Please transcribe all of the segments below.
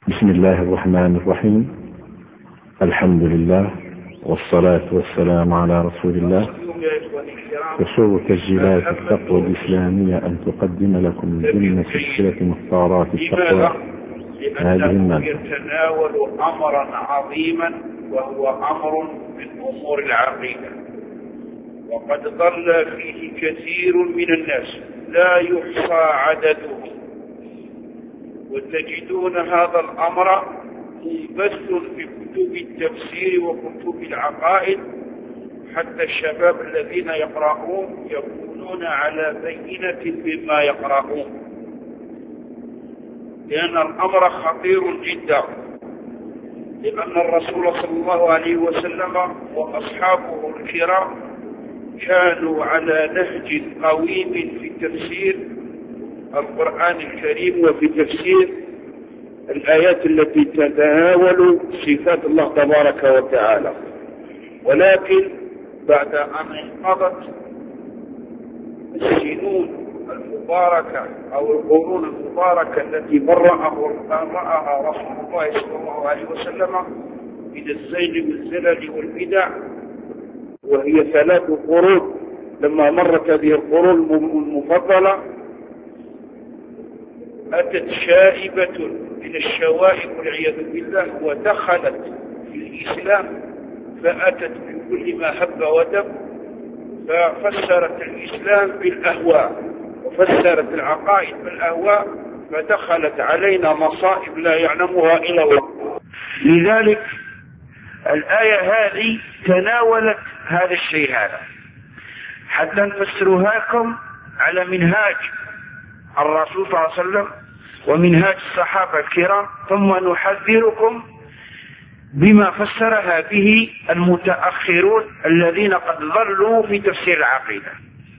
بسم الله الرحمن الرحيم. الحمد لله والصلاة والسلام على رسول الله. يسر تسجيلات التقوى الإسلامية أن تقدم لكم ضمن سلسلة مختارات التقوى هذه المادة. يتناول أمرا عظيما وهو أمر من أمور العقيدة، وقد ضل فيه كثير من الناس لا يحصى عددهم، وتجدون هذا الأمر منبث في كتب التفسير وكتب العقائد، حتى الشباب الذين يقرؤون يكونون على بينة بما يقرؤون، لأن الأمر خطير جدا، لأن الرسول صلى الله عليه وسلم وأصحابه الكرام كانوا على نهج قويم في تفسير القرآن الكريم وفي تفسير الآيات التي تتناول صفات الله تبارك وتعالى. ولكن بعد أن انقضت السنون المباركة أو القرون المباركة التي برأها رسول الله صلى الله عليه وسلم من الزيغ والزلل والبدع، وهي 3 قرون، لما مرت هذه القرون المفضلة أتت شائبة من الشوائب والعياذ بالله ودخلت في الإسلام، فأتت بكل ما هب ودب، ففسرت الإسلام بالأهواء وفسرت العقائد بالأهواء، فدخلت علينا مصائب لا يعلمها إلا الله. لذلك الآية هذه تناولت هذا الشيء هذا حتى نفسرها لكم على منهاج الرسول صلى الله عليه وسلم ومنهاج الصحابة الكرام، ثم نحذركم بما فسرها به المتأخرون الذين قد ضلوا في تفسير العقيدة.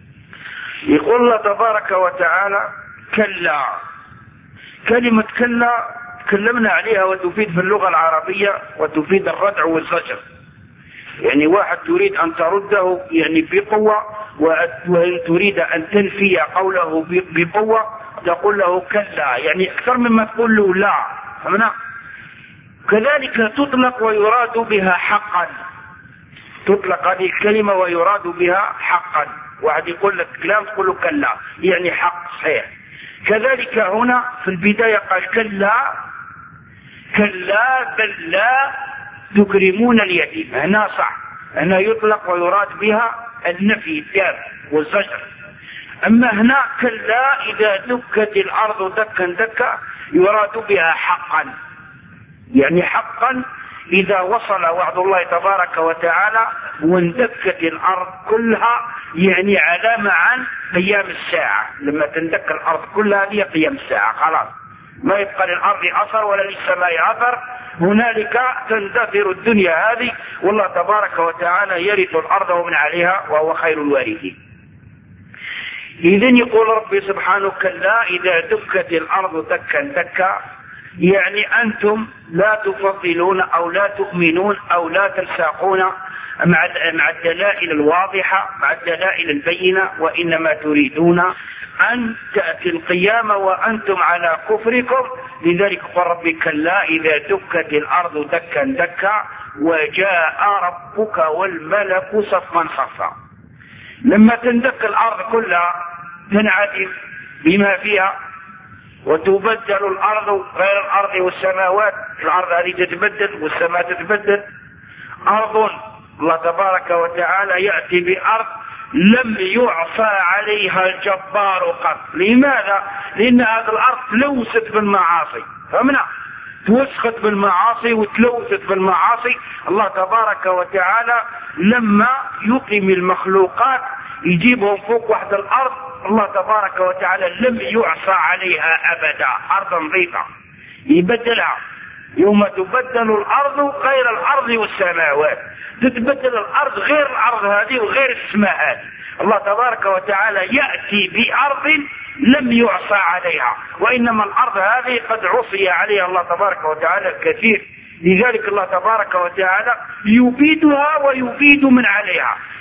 يقول الله تبارك وتعالى: كلا. كلمة كلا تكلمنا عليها وتفيد في اللغة العربية وتفيد الردع والزجر، يعني واحد تريد أن ترده يعني بقوة، وإن تريد أن تنفي قوله بقوة تقول له كلا، يعني أكثر مما تقول له لا. فهمنا؟ كذلك تطلق ويراد بها حقا، تطلق هذه الكلمة ويراد بها حقا، واحد يقول لك كلام تقول له كلا، يعني حق صحيح. كذلك هنا في البداية قال كلا كلا بل لا تكرمون اليتيم، هنا صح، هنا يطلق ويراد بها النفي التام والزجر. أما هنا كلا إذا دكت الأرض دكا دكا يراد بها حقا، يعني حقا إذا وصل وعد الله تبارك وتعالى واندكت الأرض كلها، يعني علامة عن قيام الساعة. لما تندك الأرض كلها هي قيام الساعة، خلاص ما يبقى للأرض أثر ولا للسماء أثر، هنالك تندثر الدنيا هذه، والله تبارك وتعالى يرث الأرض ومن عليها وهو خير الوارثين. إذن يقول ربي سبحانه: كلا إذا دكت الأرض دكا دكا، يعني أنتم لا تفضلون أو لا تؤمنون أو لا تلساقون مع الدلائل الواضحة، مع الدلائل البينة، وإنما تريدون أن تأتي القيامة وأنتم على كفركم. لذلك قال ربي: كلا إذا دكت الأرض دكا دكا وجاء ربك والملك صفا صفا. لما تندك الأرض كلها تنعدم بما فيها وتبدل الأرض غير الأرض والسماوات، الأرض هذه تتبدل والسماء تتبدل. أرض الله تبارك وتعالى يأتي بأرض لم يعصى عليها الجبار قط. لماذا؟ لأن هذه الأرض تلوثت بالمعاصي، فهمنا؟ توسخت بالمعاصي وتلوثت بالمعاصي. الله تبارك وتعالى لما يقيم المخلوقات يجيبهم فوق واحد الأرض، الله تبارك وتعالى لم يعصى عليها أبدا، أرض نظيفة يبدلها. يوم تبدل الأرض غير الأرض والسماوات، تتبدل الأرض غير الأرض هذه وغير السماء هذه. الله تبارك وتعالى يأتي بأرض لم يعصى عليها، وإنما الأرض هذه قد عصي عليها الله تبارك وتعالى الكثير. لذلك الله تبارك وتعالى يبيدها ويبيد من عليها.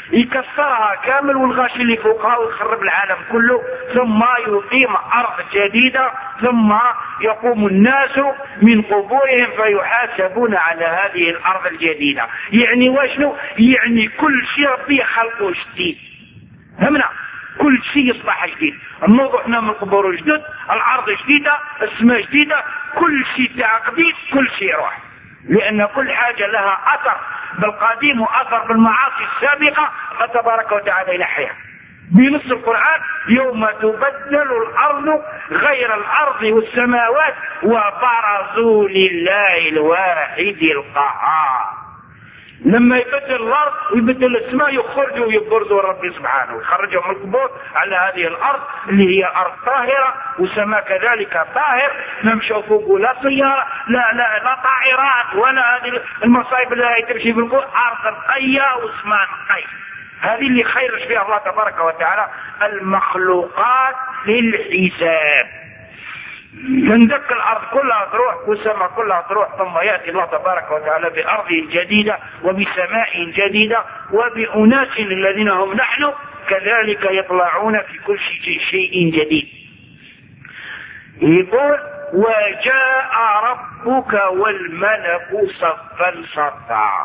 يكسرها كامل والغاش اللي فوقها ويخرب العالم كله، ثم يقيم أرض جديدة، ثم يقوم الناس من قبورهم فيحاسبون على هذه الأرض الجديدة. يعني وشنو؟ يعني كل شيء ربي خلقه جديد. همنا كل شيء يصبح جديد، النوض احنا من القبور جدد، الأرض جديدة، السماء جديدة، كل شيء تعقديد، كل شيء روح، لأن كل حاجة لها أثر بالقديم وأثر بالمعاصي السابقة فتبارك وتعالى ينحيها. بنص القرآن يوم تبدل الأرض غير الأرض والسماوات وبرزوا لله الواحد القهار. لما يبدل الأرض ويبدل السماء يخرجوا ويبرزوا ربي سبحانه ويخرجوا من القبور على هذه الأرض اللي هي أرض طاهرة وسماء كذلك طاهر، نمشوا فوق لا سيارة لا طائرات ولا هذه المصايب اللي تمشي بالقبور، أرض نقية وسماء نقية. هذه اللي خيرش فيها الله تبارك وتعالى المخلوقات للحساب. تندك الأرض كلها تروح والسماء كلها تروح، ثم يأتي الله تبارك وتعالى بأرض جديدة وبسماء جديدة وبأناس الذين هم نحن كذلك يطلعون في كل شيء جديد. يقول وجاء ربك والملك صفا صفا.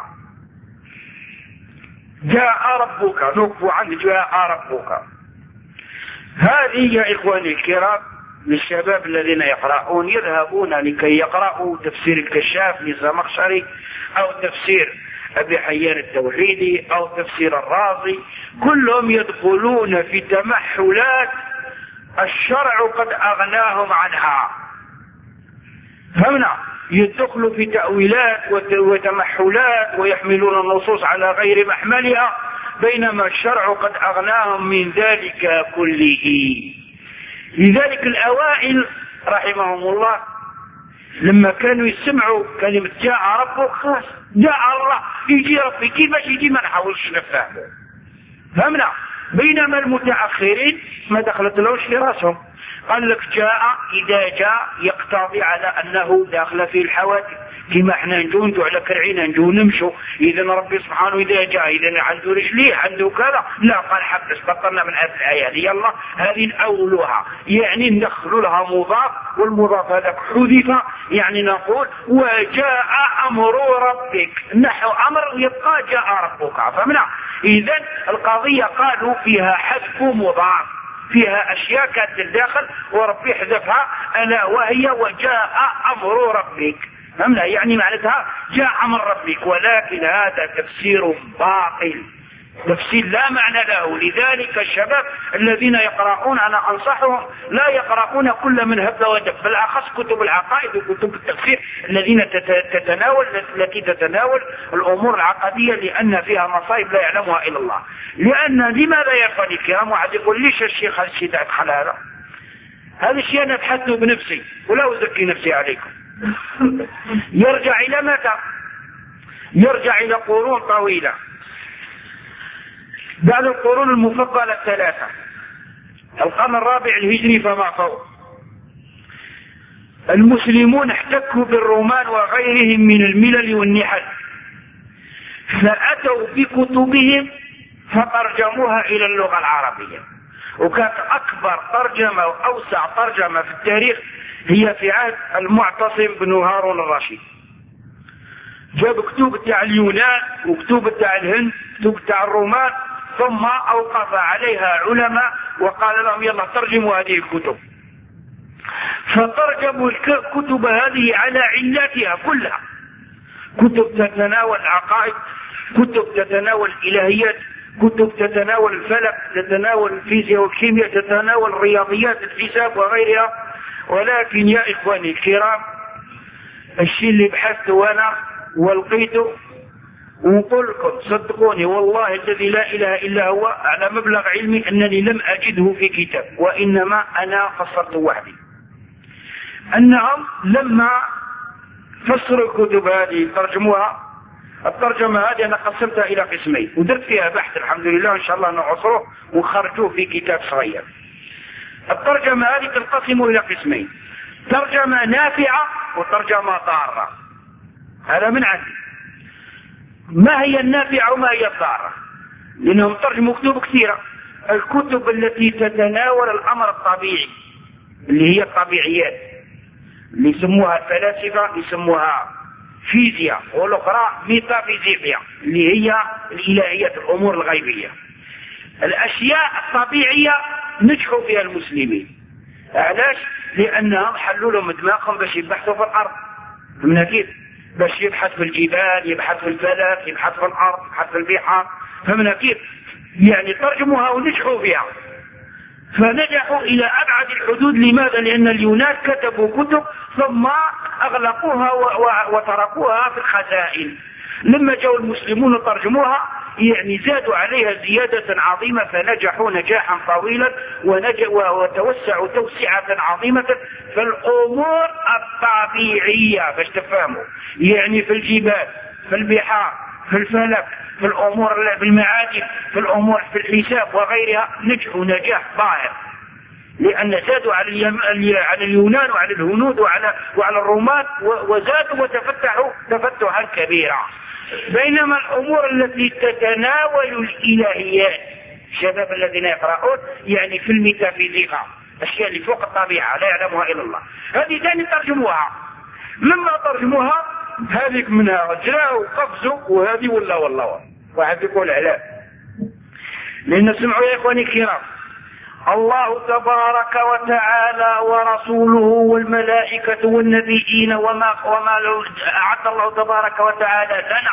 جاء ربك، نقف عند جاء ربك. هذه يا إخواني الكرام للشباب الذين يقرؤون يذهبون لكي يقرأوا تفسير الكشاف للزمخشري أو تفسير أبي حيان التوحيدي أو تفسير الرازي، كلهم يدخلون في تمحلات الشرع قد أغناهم عنها. فهمنا؟ يدخلوا في تأويلات وتمحلات ويحملون النصوص على غير محملها، بينما الشرع قد أغناهم من ذلك كله. لذلك الأوائل رحمهم الله لما كانوا يسمعوا كلمة جاء ربك خلاص جاء الله، يجي ربي، كيفاش يجي ما نحاولش نفهمه. فهمنا؟ بينما المتأخرين ما دخلت لهش في راسهم، قال لك جاء إذا جاء يقتضي على أنه داخل في الحوادث، كما احنا نجو على كرعينا نجو نمشوا، إذا ربي سبحانه إذا جاء إذا عنده رجليه عنده كذا، لا قال حبس بطلنا من هذه الآية هذه، يلا هذه نأولوها، يعني ندخلوا لها مضاف والمضاف هذاك حذف، يعني نقول وجاء أمر ربك، نحو أمر يبقى جاء ربك. فهمنا؟ إذا القضية قالوا فيها حذف مضاف، فيها أشياء كانت الداخل وربي حذفها، ألا وهي وجاء أمر ربك. فهمنا؟ يعني معناتها جاء أمر ربك، ولكن هذا تفسير باطل، تفسير لا معنى له. لذلك الشباب الذين يقرؤون أنا أنصحهم لا يقرؤون كل من هب ودب، بالأخص كتب العقائد وكتب التفسير التي تتناول الأمور العقدية، لأن فيها مصائب لا يعلمها إلا الله. لأن لماذا يا إخواني الكرام؟ واحد يقول ليش الشيخ هذا الشيء أدخل هذا الشيء أنا أبحثه بنفسي ولا أزكي نفسي عليكم. يرجع إلى متى؟ يرجع إلى قرون طويلة، بعد القرون المفضلة الثلاثة، القرن الرابع الهجري فما فوق، المسلمون احتكوا بالرومان وغيرهم من الملل والنحل، فأتوا بكتبهم فترجموها إلى اللغة العربية. وكانت أكبر ترجمة وأوسع ترجمة في التاريخ هي في عهد المعتصم بن هارون الرشيد. جاب كتب تاع اليونان وكتب تاع الهند وكتب تاع الرومان، ثم أوقف عليها علماء وقال لهم يلا ترجموا هذه الكتب. فترجموا الكتب هذه على علاتها كلها، كتب تتناول العقائد، كتب تتناول الإلهيات، كتب تتناول الفلك، تتناول الفيزياء والكيمياء، تتناول الرياضيات الحساب وغيرها. ولكن يا إخواني الكرام الشيء اللي بحثته أنا ولقيته ونقول لكم صدقوني والله الذي لا إله إلا هو على مبلغ علمي أنني لم أجده في كتاب، وإنما أنا فسرته وحدي، أنهم لما فسروا الكتب هذه ترجموها، الترجمة هذه أنا قسمتها إلى قسمين ودرت فيها بحث الحمد لله إن شاء الله نعصره ونخرجوه في كتاب صغير. الترجمة هذه تنقسم إلى قسمين، ترجمة نافعة وترجمة ضارة. هذا من عندي. ما هي النافعة وما هي الضارة؟ لأنهم ترجموا كتب كثيرة. الكتب التي تتناول الأمر الطبيعي اللي هي الطبيعيات، اللي يسموها الفلاسفة يسموها فيزياء، والأخرى ميتافيزيقيا اللي هي الإلهيات، الأمور الغيبية. الأشياء الطبيعية نجحوا فيها المسلمين. علاش؟ لأنهم حلوا لهم دماغهم باش يبحثوا في الأرض. فهمنا كيف؟ باش يبحث في الجبال، يبحث في الفلك، يبحث في الأرض، يبحث في البحار. فهمنا كيف؟ يعني ترجموها ونجحوا فيها، فنجحوا إلى أبعد الحدود. لماذا؟ لأن اليونان كتبوا كتب ثم أغلقوها وتركوها في الخزائن. لما جاءوا المسلمون وترجموها يعني زادوا عليها زيادة عظيمة، فنجحوا نجاحا طويلا وتوسعوا توسعة عظيمة في الأمور الطبيعية. باش تفهموا، يعني في الجبال، في البحار، في الفلك، في الأمور بالمعادن، في الأمور في الحساب وغيرها، نجحوا نجاح ظاهر، لأن زادوا على اليونان وعلى الهنود وعلى الرومان، وزادوا وتفتحوا تفتحا كبيرا. بينما الأمور التي تتناول الإلهيات، الشباب الذين يقرؤون يعني في الميتافيزيقا، الأشياء اللي فوق الطبيعة لا يعلمها إلا الله، هذه ثاني ترجموها. لما ترجموها هذيك منها جراء وقفزوا، وهذه والله واحد يقول علاء. لأن سمعوا يا إخواني الكرام، الله تبارك وتعالى ورسوله والملائكة والنبيين وما أعد الله تبارك وتعالى لنا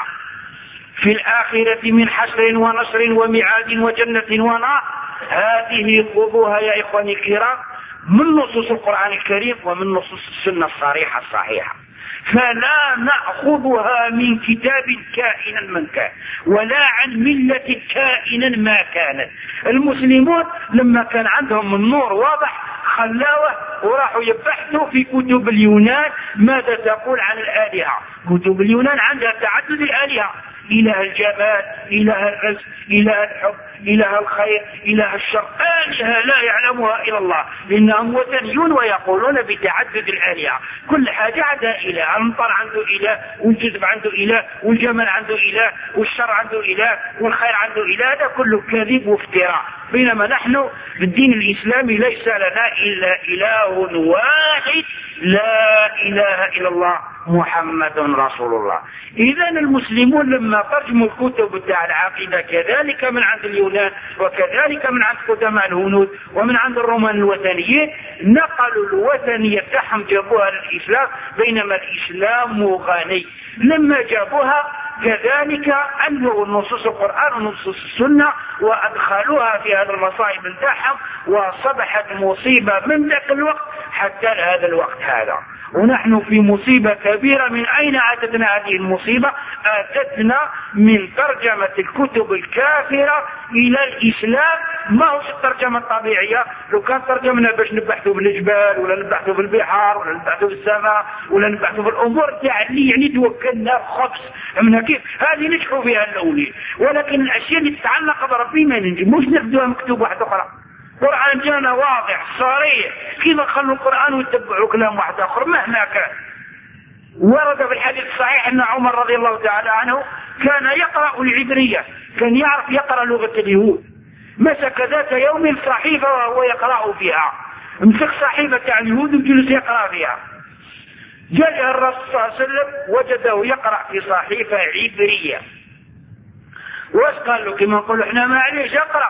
في الآخرة من حشر ونصر ومعاد وجنة ونار، هذه خذوها يا إخواني الكرام من نصوص القرآن الكريم ومن نصوص السنة الصريحة الصحيحة. فلا نأخذها من كتاب كائنا من كان، ولا عن ملة كائنا ما كانت. المسلمون لما كان عندهم النور واضح خلاوه وراحوا يبحثوا في كتب اليونان ماذا تقول عن الآلهة. كتب اليونان عندها تعدد الآلهة، إله الجمال، إله الرزق، إله الحب، إله الخير، إله الشر، آلهة لا يعلمها إلا الله، لأنهم وثنيون ويقولون بتعدد الآلهة. كل حاجة عندها إله، المطر عنده إله، والجذب عنده إله، والجمال عنده إله، والشر عنده إله، والخير عنده إله. هذا كله كذب وافتراء. بينما نحن بالدين الإسلامي ليس لنا إلا إله واحد، لا إله إلا الله محمد رسول الله. إذا المسلمون لما ترجموا الكتب بتاع العقيدة كذلك من عند اليونان، وكذلك من عند قدماء الهنود، ومن عند الرومان الوثنيين، نقلوا الوثنية تاعهم جابوها للإسلام، بينما الإسلام غني. لما جابوها كذلك أنزلوا نصوص القرآن ونصوص السنة وأدخلوها في هذا المصائب بتاعهم، وصبحت مصيبة من ذاك الوقت حتى هذا الوقت هذا. ونحن في مصيبة كبيرة. من أين أتتنا هذه المصيبة؟ أتتنا من ترجمة الكتب الكافرة إلى الإسلام. ما هو الترجمة الطبيعية. لو كان ترجمنا باش نبحثوا بالجبال، ولا نبحثوا في البحار، ولا نبحثوا في السماء، ولا نبحثوا في الأمور يعني توكلنا خبز من كيف، هذه نجحوا فيها الأولين. ولكن الأشياء اللي تتعلق بربي ما نجموش ناخذوها مكتوب واحد أخرى. القرآن جانا واضح صريح، كيف خلوا القرآن ويتبعوا كلام واحد آخر مهما كان. ورد في الحديث الصحيح أن عمر رضي الله تعالى عنه كان يقرأ العبرية، كان يعرف يقرأ لغة اليهود. مسك ذات يوم صحيفة وهو يقرأ فيها، مسك صحيفة تاع اليهود وجلس يقرأ فيها. جاء الرسول صلى الله عليه وسلم وجده يقرأ في صحيفة عبرية. واش قال له؟ كما نقول احنا معليش اقرأ.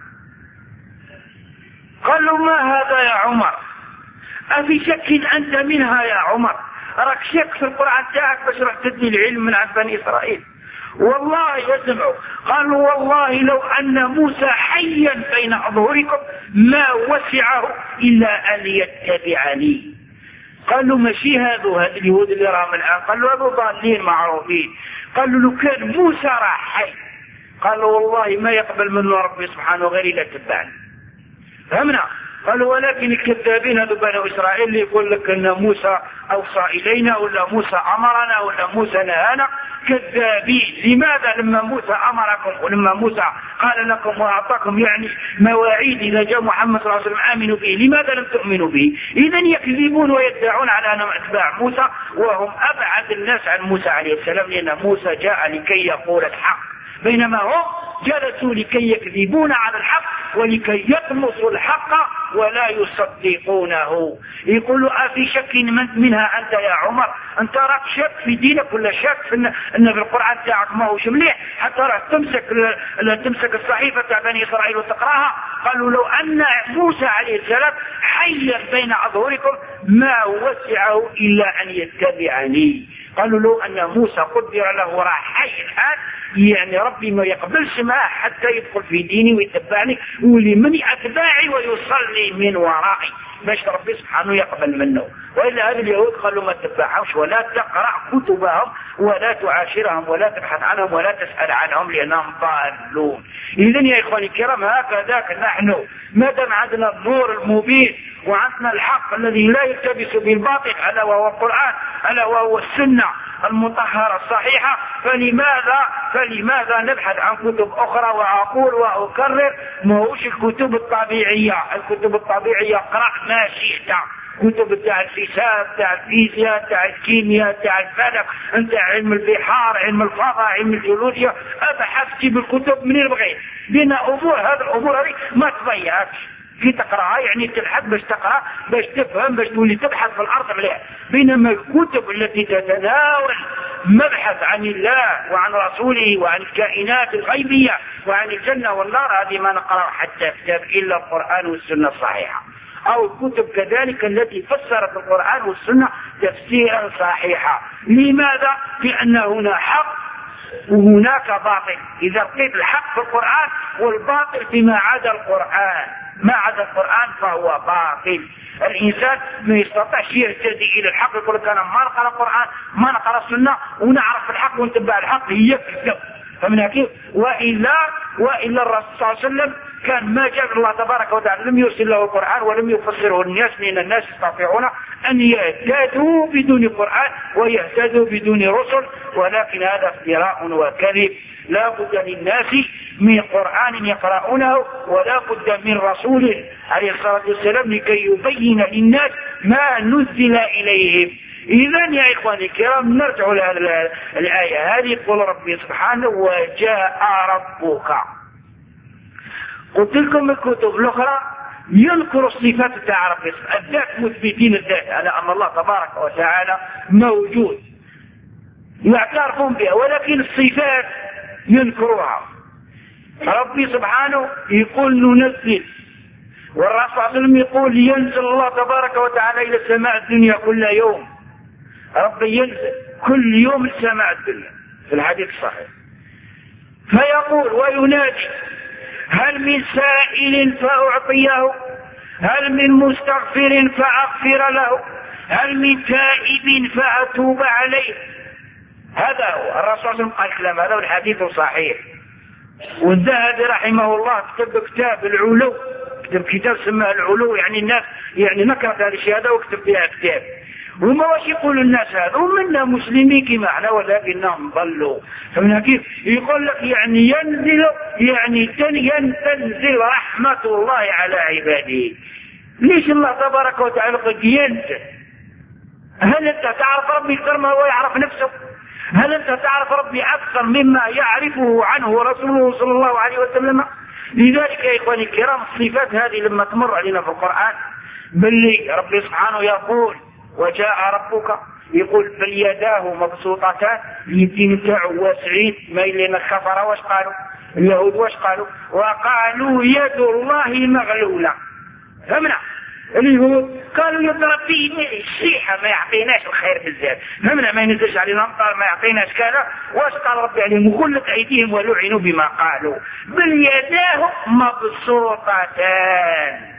قال له: ما هذا يا عمر؟ أفي شك أنت منها يا عمر؟ راك شك في القرآن تاعك باش راح تدني العلم من عند بني إسرائيل. والله يسمعوا. قالوا: والله لو أن موسى حيا بين أظهركم ما وسعه إلا أن يتبعني. قالوا: ماشي هذا اليهود اللي راهم الآن. قالوا: هذو ضالين معروفين. قالوا: لو كان موسى راه حي. قالوا: والله ما يقبل منه ربي سبحانه غير إلا تبعني. فهمنا؟ قالوا: ولكن الكذابين هذو بنو إسرائيل اللي يقول لك أن موسى أوصى إلينا، ولا موسى أمرنا، ولا موسى نهانا، كذابين. لماذا؟ لما موسى أمركم ولما موسى قال لكم وأعطاكم يعني مواعيد إذا جاء محمد صلى الله عليه وسلم آمنوا به، لماذا لم تؤمنوا به؟ إذن يكذبون ويدعون على أنهم أتباع موسى، وهم أبعد الناس عن موسى عليه السلام، لأن موسى جاء لكي يقول الحق. بينما هم جلسوا لكي يكذبون على الحق ولكي يطمسوا الحق ولا يصدقونه. يقول له أفي شك منها أنت يا عمر؟ أنت راك شك في دينك ولا شك في أن في القرآن تاعك ما هوش مليح حتى راك تمسك الصحيفة تاع بني إسرائيل وتقراها؟ قالوا لو أن موسى عليه السلام حيا بين أظهركم ما وسعه إلا أن يتبعني. قالوا لو أن موسى قدر له راح حي الآن يعني ربي ما يقبلش معه حتى يدخل في ديني ويتبعني ولمن أتباعي ويصلي من ورائي باش ربي سبحانه يقبل منه. وإلا هذه اليهود قالوا ما تتبعهمش ولا تقرأ كتبهم ولا تعاشرهم ولا تبحث عنهم ولا تسأل عنهم لأنهم ضالون. إذن يا إخواني الكرام هكذا نحن ما دام عندنا النور المبين وعندنا الحق الذي لا يلتبس بالباطل ألا وهو القرآن ألا وهو السنة المطهرة الصحيحة، فلماذا نبحث عن كتب أخرى؟ وأقول وأكرر ما هوش الكتب الطبيعية. الكتب الطبيعية اقرأ ما شئت، كتب تاع الحساب تاع الفيزياء تاع الكيمياء تاع الفلك انت علم البحار علم الفضاء علم الجيولوجيا ابحث في بالكتب من بغيت بين امور هذه الامور هذه ما تضيعش في تقراها يعني تبحث باش تقرا باش تفهم باش تولي تبحث في الارض مليح. بينما الكتب التي تتناول مبحث عن الله وعن رسوله وعن الكائنات الغيبية وعن الجنة والنار هذه ما نقرأ حتى كتاب إلا القرآن والسنة الصحيحة، أو الكتب كذلك التي فسرت القرآن والسنة تفسيرا صحيحا. لماذا؟ لأن هنا حق وهناك باطل. إذا لقيت الحق في القرآن والباطل فيما عدا القرآن، ما عدا القرآن فهو باطل. الإنسان ما يستطيعش يهتدي إلى الحق يقول لك أنا ما نقرأ القرآن ما نقرأ السنة ونعرف الحق ونتبع الحق هي كذب. فمن كيف؟ وإلا الرسول صلى الله عليه وسلم كان ما جاء الله تبارك وتعالى لم يرسل له القرآن ولم يفسره الناس، لأن الناس يستطيعون أن يهتدوا بدون قرآن ويهتدوا بدون رسل، ولكن هذا افتراء وكذب. لا بد للناس من قرآن يقرؤونه ولا بد من رسول عليه الصلاة والسلام لكي يبين للناس ما نزل إليهم. إذن يا إخواني الكرام نرجع لهذه الآية هذه. يقول ربي سبحانه وجاء ربك. قلت لكم الكتب الأخرى ينكر الصفات تاع ربي الذات مثبتين الذات على أن الله تبارك وتعالى موجود يعترفون بها، ولكن الصفات ينكروها. ربي سبحانه يقول ننزل، والرسول صلى الله عليه وسلم يقول ينزل الله تبارك وتعالى إلى السماء الدنيا كل يوم. ربي ينزل كل يوم السماء الدنيا في الحديث الصحيح فيقول وينادي هل من سائل فأعطيه، هل من مستغفر فأغفر له، هل من تائب فأتوب عليه. هذا هو الرسول صلى الله عليه وسلم قال كلام هذا والحديث صحيح. والذهبي رحمه الله كتب كتاب العلو، كتب كتاب سماه العلو يعني الناس يعني نكرت هذه الشهادة وكتب فيها كتاب. وما واش يقول الناس هذا ومنا مسلمين كما احنا ولكنهم ضلوا. فمن كيف يقول لك يعني ينزل يعني تنزل رحمة الله على عباده. ليش الله تبارك وتعالى قد ينزل؟ هل انت تعرف ربي اكثر ما هو يعرف نفسه؟ هل انت تعرف ربي اكثر مما يعرفه عنه رسوله صلى الله عليه وسلم؟ لذلك يا اخواني الكرام الصفات هذه لما تمر علينا في القرآن باللي ربي سبحانه يقول وجاء ربك يقول بل يداه مبسوطتان يدين تاعو واسعين. ما لنا الكفر واش قالوا اليهود؟ واش قالوا؟ وقالوا يد الله مغلولة. فهمنا؟ اليهود قالوا يد ربي الشيحة ما يعطيناش الخير بزاف. فهمنا؟ ما ينزلش علينا امطار ما يعطيناش كذا. واش قال ربي عليهم غلت ايديهم ولعنوا بما قالوا. بل يداه مبسوطتان.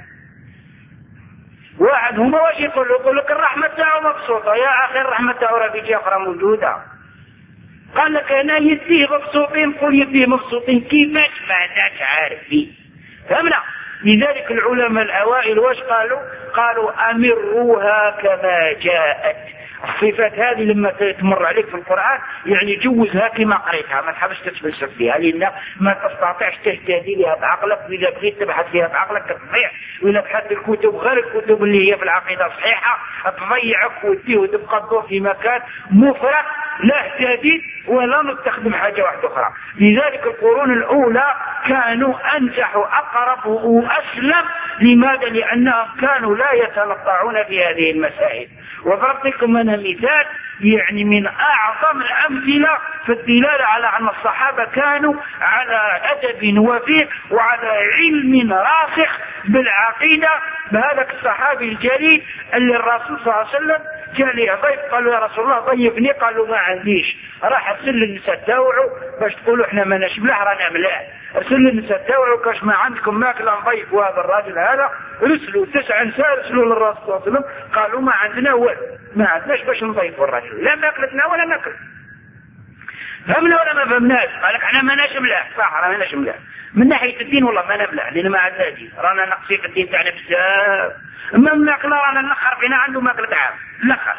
واحد هما واش يقول لك الرحمة تاعو مبسوطة. يا أخي الرحمة تاعو راه في جهة أخرى موجودة. قال لك أنا يديه مبسوطين قول يديه مبسوطين كيفاش ما عندكش عارفين. فهمنا؟ لذلك العلماء الأوائل واش قالوا أمروها كما جاءت. الصفات هذه لما تمر عليك في القرآن يعني جوزها كما قريتها ما تحبش تتفلسف فيها لأن ما تستطيعش تهتدي لها بعقلك. وإذا بغيت تبحث فيها بعقلك تضيع، وإذا بحثت الكتب غير الكتب اللي هي في العقيدة الصحيحة تضيعك وتديه وتبقى تدور في مكان مفرغ لا اهتديت ولا نستخدم حاجة واحدة أخرى. لذلك القرون الأولى كانوا أنجح وأقرب وأسلم. لماذا؟ لأنهم كانوا لا يتنطعون في هذه المسائل. وضربت لكم أنا مثال يعني من أعظم الأمثلة في الدلالة على أن الصحابة كانوا على أدب وفيه وعلى علم راسخ بالعقيدة. بهذا الصحابي الجليل اللي الرسول صلى الله عليه وسلم كان له ضيف، قالوا يا رسول الله ضيفني، قالوا ما عنديش. راح ارسل للنساء تاوعوا باش تقولوا احنا ما نشبلح رانا ملاح. ارسل للنساء تاوعوا كاش ما عندكم ماكله نضيف هذا الراجل هذا. رسلوا 9 نساء رسلوا للرسول صلى الله عليه وسلم قالوا ما عندنا والو، ما عندناش باش نضيفوا الرجل، لا ماكلتنا ولا ماكل. فهمنا ولا ما فهمناش؟ قال لك احنا ما نشملح. صح رانا ما نشملح من ناحيه الدين، والله ما نبلع لان ما عندنا دين، رانا نقصي في الدين تاعنا بزاف. اما الماكله رانا نخر فينا عنده ماكله عام نخر.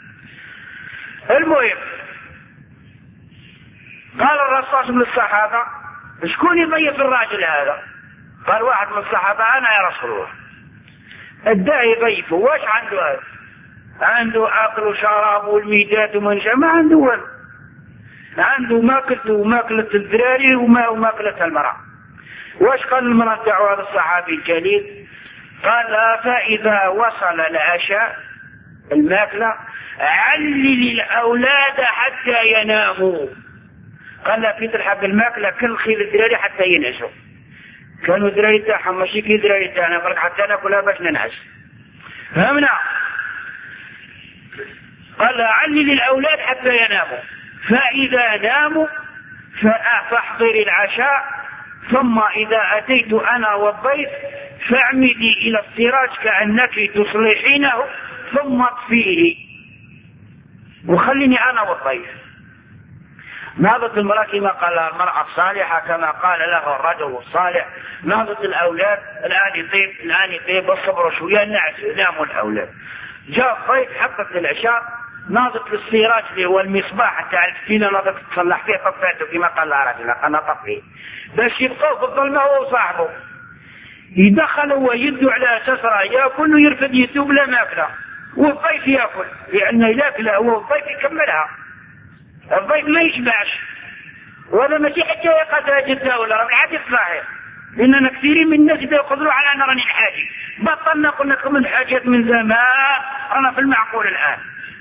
المهم قال الرسول للصحابه شكون يضيف الراجل هذا؟ قال واحد من الصحابه انا يا رسول الله. الداعي يضيفه واش عنده هذا؟ عنده اكل وشراب والميتات ومنشا؟ ما عنده والو، عنده ماكلته وماكلة الذراري وماكلة المرأة. واش قال المرأة دعوة هذا الصحابي الجليل؟ قال فإذا وصل العشاء الماكلة علل الأولاد حتى يناموا. قال لا في تلحق الماكلة كل خير الذراري حتى ينعسوا. كانوا الذراري تاعهم ماشي كي الذراري تاعنا فرق حتى ناكلها باش ننعس. فهمنا؟ قال علل الأولاد حتى يناموا، فإذا ناموا فاحضر العشاء، ثم إذا أتيت أنا والضيف فاعمدي إلى السراج كأنك تصلحينه ثم اطفيه وخليني أنا والضيف. نهضة المرأة كما قال المرأة الصالحة كما قال له الرجل الصالح. نهضة الأولاد الآن يطيب الصبر شوية النعس يناموا الأولاد. جاء الضيف حقت العشاء، ناظت للسيراج اللي هو المصباح تاع الكتينة ناظت تصلح فيه طفاته كما قال الرجل أنا طفيه باش يبقوا في الظلمة هو وصاحبه. يدخل هو يدو على سسرة يأكل ويرفد يدو بلا ماكلة والضيف يأكل، لأنه يأكل هو والضيف يكملها. الضيف ما يشبعش، وهذا ماشي حكاية قد جدا ولا راه بالعكس صحيح، لأننا كثيرين من الناس يقدروا على أن راني الحاجة بطلنا قلنا لكم الحاجات من زمان أنا في المعقول الآن.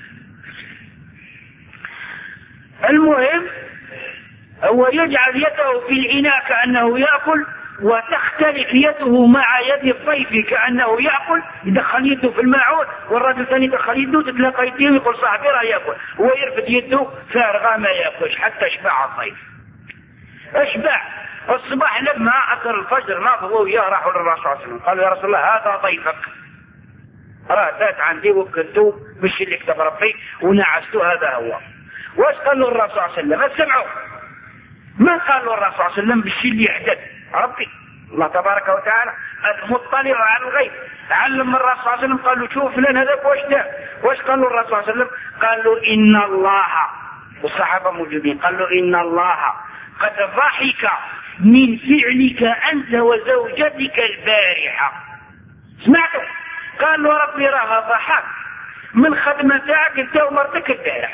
المهم هو يجعل يده في الإناء كأنه يأكل، وتختلف يده مع يد الضيف كأنه يأكل. يدخل يده في الماعون والرجل الثاني يدخل يده، تتلاقى يده ويقول صاحبي راه يأكل، هو يرفد يده فارغة ما يأكلش حتى اشبع الضيف. اشبع. الصباح لما أثر الفجر ناضوا وياه راحوا للرسول صلى الله عليه وسلم قالوا يا رسول الله هذا ضيفك راه فات عندي وكلته باش اللي كتب ربي ونعسته هذا هو. واش قال له الرسول صلى الله عليه وسلم؟ اسمعوا ما قال له الرسول صلى الله عليه وسلم بالشيء اللي يحدث ربي الله تبارك وتعالى المطلع على الغيب. علم الرسول صلى الله عليه وسلم قال له شوف فلان هذاك واش دار. واش قال له الرسول صلى الله عليه وسلم؟ قال له إن الله، والصحابة موجودين، قال له إن الله قد ضحك من فعلك أنت وزوجتك البارحة. سمعتوا؟ قال له ربي راه ضحك من خدمة تاعك انت ومرتك البارح.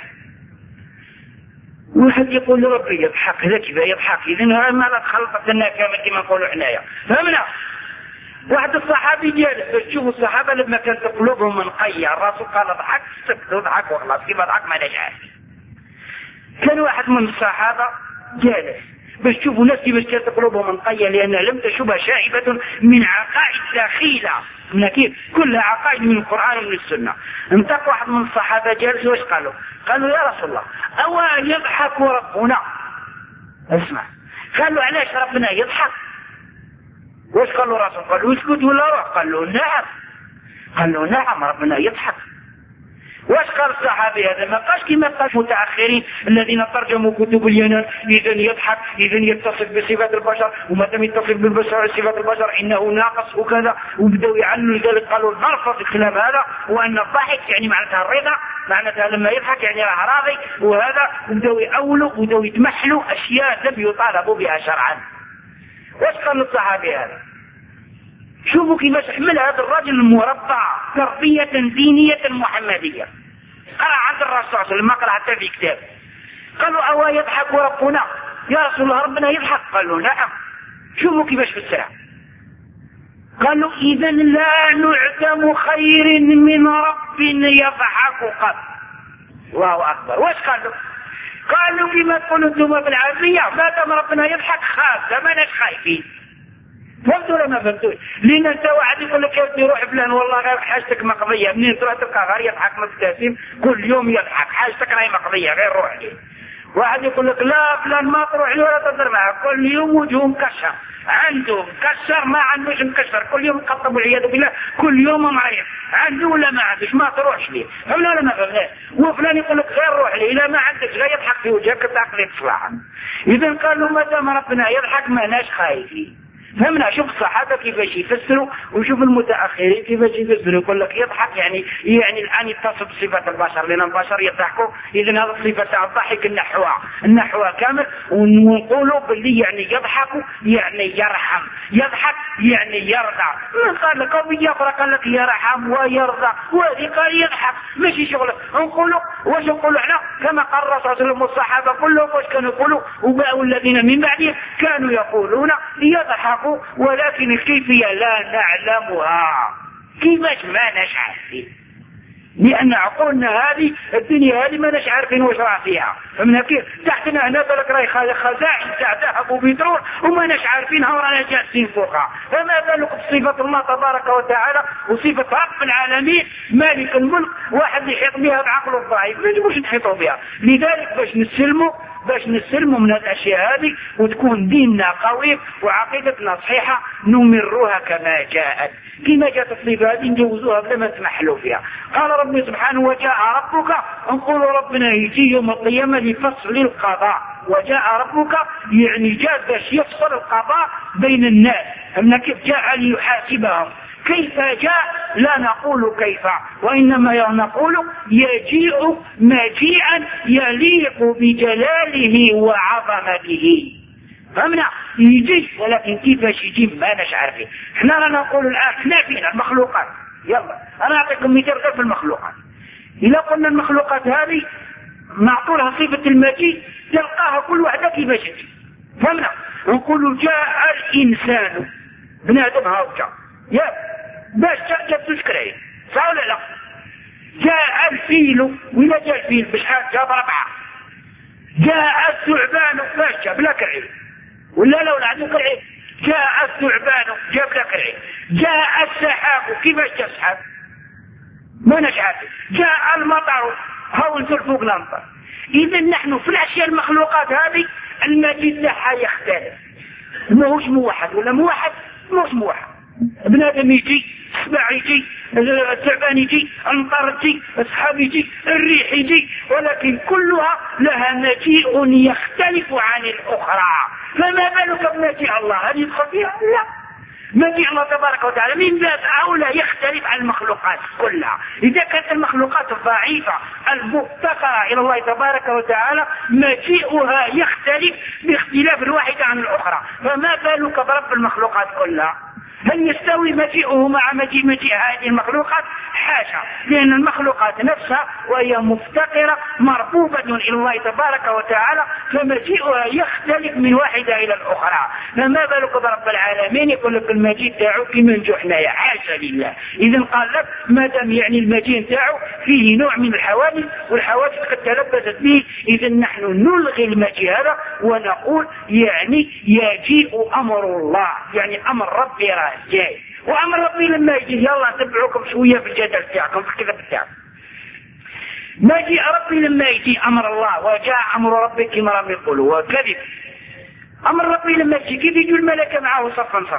واحد يقول له ربي يضحك هذا كيف يضحك؟ إذن ما لا تخلطت لنا كما نقولوا حنايا. فهمنا؟ واحد الصحابي جالس تشوفوا الصحابة لما كانت قلوبهم منقية الرسول قال ضحك سكتوا ضحك وخلاص كيف ضحك ما نجعل. كان واحد من الصحابة جالس باش تشوفوا نفسي باش كانت قلوبهم منقية لأنها لم تشبه شائبة من عقائد دخيلة من كيف كلها عقائد من القرآن ومن السنة. انتق واحد من الصحابة جالس واش قالوا يا رسول الله أو يضحك ربنا؟ اسمع قالوا علاش ربنا يضحك؟ واش قال له الرسول؟ قال له اسكت ولا روح؟ قال له نعم ربنا يضحك. واش قال الصحابي هذا؟ ما قالش كما قال المتأخرين الذين ترجموا كتب اليونان إذا يضحك إذا يتصف بصفات البشر، وما دام يتصف بالبشر صفات البشر إنه ناقص وكذا، وبدأوا يعلوا لذلك قالوا نرفض الكلام هذا، وأن الضحك يعني معناتها الرضا، معناتها لما يضحك يعني راه راضي وهذا، وبدأوا يأولوا وبدأوا يتمحلوا أشياء لم يطالبوا بها شرعا. واش قال الصحابي هذا؟ شوفوا كيفاش حمل هذا الرجل المربع تربية دينية محمدية. قرأ عند الرسول صلى الله عليه وسلم ما قرأ حتى في كتاب، قالوا أو يضحك ربنا يا رسول الله ربنا يضحك؟ قالوا نعم. شوفوا كيفاش فسرها. قالوا إذا لا نعدم خير من رب يضحك قط. الله أكبر. واش قالوا كما تقولوا انتم بالعافية ما دام ربنا يضحك خاف ما ناش خايفين. فهمتوا ولا ما فهمتوش؟ لأن انت واحد يقول لك يا ابني روح فلان والله غير حاجتك مقضية، منين تروح تلقى غير يضحك مبتسم كل يوم يضحك، حاجتك راهي مقضية غير روح لي. واحد يقول لك لا فلان ما تروح له ولا تهضر معه، كل يوم وجهه مكشر، عنده مكشر ما عندوش مكشر، كل يوم مقطب والعياذ بالله، كل يوم مريض، عنده ولا ما عندوش ما تروحش ليه. فهمنا ولا ما فهمناش؟ وفلان يقول لك غير روح ليه، الا ما عندك غير يضحك في وجهك تعقلي تصلح. اذا قالوا ما دام ربنا يضحك ما ناش خايفين. فهمنا؟ شوف الصحابة كيفاش يفسروا وشوف المتأخرين كيفاش يفسروا. يقول لك يضحك يعني الآن يتصف بصفة البشر، لأن البشر يضحكوا، إذا هذا الصفة تاع الضحك النحوة كامل. ونقولوا باللي يعني يضحك يعني يرحم، يضحك يعني يرضى. قال لك أو أخرى قال لك يرحم ويرضى، وهذه قال يضحك ماشي شغله. نقولوا واش نقولوا احنا كما قال الرسول صلى الله عليه وسلم والصحابة كلهم واش كانوا يقولوا؟ وباء الذين من بعدهم كانوا يقولون يضحك، ولكن الكيفية لا نعلمها. كيفاش ما نعرفين؟ لأن عقولنا هذه الدنيا هذه ما نعرفين واش راه فيها. فمن كيف تحتنا هنا بالك راهي خزائن تاع ذهب وبترول وما عارفينها ورانا جالسين فوقها، فما بالك بصفة الله تبارك وتعالى وصفة رب العالمين مالك الملك، واحد يحيط بها بعقله الضعيف ما يجبوش نحيطوا بها. لذلك باش نسلموا من الأشياء هذه وتكون ديننا قوي وعقيدتنا صحيحة نمرها كما جاءت، كما جاءت الصفة هذه نجوزوها بلا ما نتمحلوا فيها. قال ربي سبحانه وجاء ربك، نقول ربنا يجي يوم القيامة لفصل القضاء. وجاء ربك يعني جاء باش يفصل القضاء بين الناس. أن كيف جاء ليحاسبهم؟ كيف جاء؟ لا نقول كيف، وإنما نقول يجيء مجيئا يليق بجلاله وعظمته. فهمنا؟ يجي، ولكن كيفاش يجي ما نعرفين. احنا لا نقول الآن احنا فينا المخلوقات. يلا أنا أعطيكم مثال غير في المخلوقات. إذا قلنا المخلوقات هذه نعطولها صفة المجيء تلقاها كل واحدة كيفاش تجي. فهمنا؟ نقول جاء الإنسان بنادم هاوجا يا باش جاب تشكرين صح ولا لا؟ جاء الفيل ولا جاء الفيل بشحال جاب 4. جاء الثعبان باش جاب لك العين ولا لا عندك العين؟ جاء الثعبان جاب لك العين. جاء السحاب كيفاش جاء السحاب؟ ما نعرف. جاء المطر هاو نزل فوق الامطار. اذا نحن في الاشياء المخلوقات هذه المجيء تاعها يختلف، ماهوش موحد ولا موحد ماهوش موحد. بنادم يجي، السباع يجي، الثعبان يجي، المطر يجي، السحاب يجي، الريح يجي، ولكن كلها لها مجيء يختلف عن الاخرى. فما بالك بمجيء الله؟ هل يدخل فيها؟ لا. مجيء الله تبارك وتعالى من باب أولى يختلف عن المخلوقات كلها. إذا كانت المخلوقات الضعيفة المفتقرة إلى الله تبارك وتعالى مجيئها يختلف باختلاف الواحدة عن الأخرى، فما بالك برب المخلوقات كلها؟ هل يستوي مجيئه مع مجيء هذه المخلوقات؟ حاشا، لأن المخلوقات نفسها وهي مفتقرة مربوبة إلى الله تبارك وتعالى، فمجيئها يختلف من واحدة إلى الأخرى. فما بالك برب العالمين يقول لك المجيء تاعو كما نجوحنا يا حاشا لله. إذن قال لك ما دام يعني المجيء تاعو فيه نوع من الحوادث والحوادث قد تلبست به، إذن نحن نلغي المجيء هذا ونقول يعني يجيء أمر الله، يعني أمر ربي جاي. وأمر ربي لما يجي يلا نتبعوكم شوية في الجدل تاعكم في الكذب تاعكم. ما جاء ربي لما يجي أمر الله، وجاء أمر ربك كما رب يقولوا وكذب. أمر ربي لما يجي كيف يجي الملكة معه صفا صفا.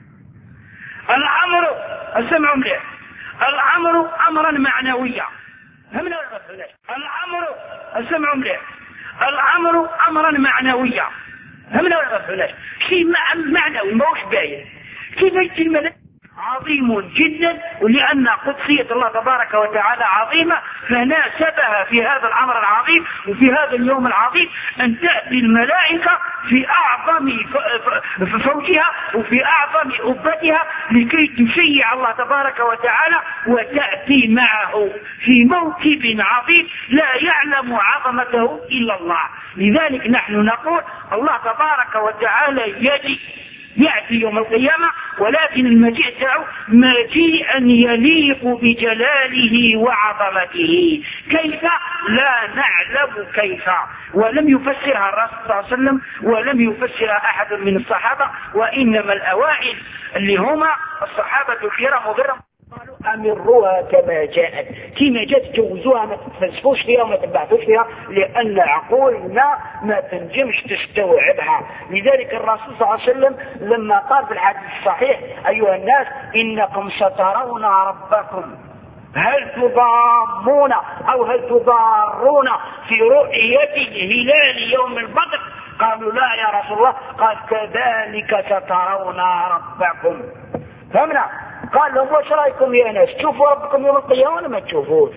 الأمر اسمعوا مليح، الأمر أمرا معنويا. همنا الأمر اسمعوا مليح، الأمر أمرا معنويا. همنا ولا شيء معنوي ما هوش باين. كيف يجي الملك عظيم جدا، ولأن قدسية الله تبارك وتعالى عظيمة فناسبها في هذا الأمر العظيم وفي هذا اليوم العظيم أن تأتي الملائكة في أعظم فوجها وفي أعظم أبتها لكي تشيع الله تبارك وتعالى وتأتي معه في موكب عظيم لا يعلم عظمته إلا الله. لذلك نحن نقول الله تبارك وتعالى يأتي يوم القيامة، ولكن المجيء تاعه مجيئا يليق بجلاله وعظمته. كيف؟ لا نعلم كيف، ولم يفسرها الرسول صلى الله عليه وسلم ولم يفسرها أحد من الصحابة، وإنما الأوائل اللي هما الصحابة الكرام وغيرهم قالوا أمروها كما جاءت، كما جاءت جوزوها، ما تتفلسفوش فيها وما تبعثوش فيها، لأن عقولنا ما تنجمش تستوعبها. لذلك الرسول صلى الله عليه وسلم لما قال في الحديث الصحيح أيها الناس إنكم سترون ربكم هل تضامون أو هل تضارون في رؤية هلال يوم البدر؟ قالوا لا يا رسول الله. قال كذلك سترون ربكم. فهمنا؟ قال لهم وش رأيكم يا ناس، تشوفوا ربكم يوم القيامة ولا ما تشوفوش؟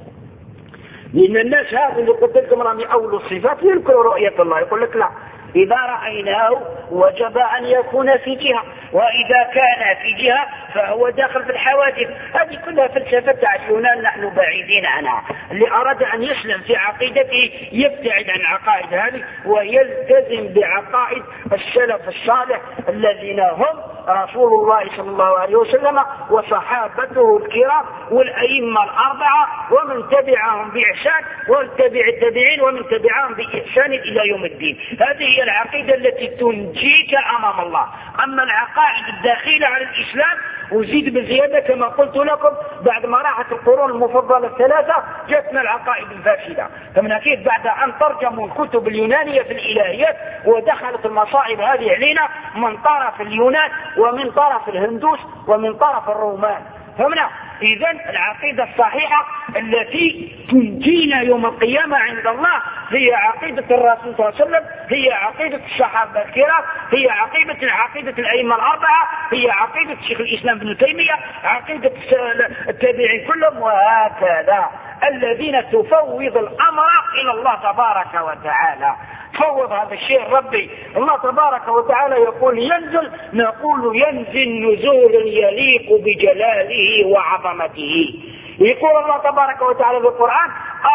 لأن الناس هذا اللي قلت لكم رامي أول الصفات يذكروا رؤية الله، يقول لك لا إذا رأيناه وجب أن يكون في جهة، وإذا كان في جهة فهو داخل في الحوادث. هذه كلها فلسفة تاع اليونان نحن بعيدين عنها. اللي أراد أن يسلم في عقيدته يبتعد عن عقائد هذه ويلتزم بعقائد السلف الصالح الذين هم رسول الله صلى الله عليه وسلم وصحابته الكرام والأئمة الأربعة ومن تبعهم بإحسان والتبع التابعين ومن تبعهم بإحسان إلى يوم الدين. هذه هي العقيدة التي تنجيك أمام الله. أما العقائد الداخلة على الإسلام وزيد بزيادة كما قلت لكم بعد ما راحت القرون المفضلة الثلاثة جاتنا العقائد الفاسدة. فمن أكيد بعد أن ترجموا الكتب اليونانية في الإلهيات ودخلت المصائب هذه علينا من طرف اليونان ومن طرف الهندوس ومن طرف الرومان. فهمنا؟ إذن العقيدة الصحيحة التي تنجينا يوم القيامة عند الله هي عقيدة الرسول صلى الله عليه وسلم، هي عقيدة الصحابة الكرام، هي عقيدة الأئمة الأربعة، هي عقيدة شيخ الإسلام ابن تيمية، عقيدة التابعين كلهم، وهكذا الذين تفوض الأمر إلى الله تبارك وتعالى. فوض هذا الشيء ربي. الله تبارك وتعالى يقول ينزل، نقول ينزل نزول يليق بجلاله وعظمته. يقول الله تبارك وتعالى في القرآن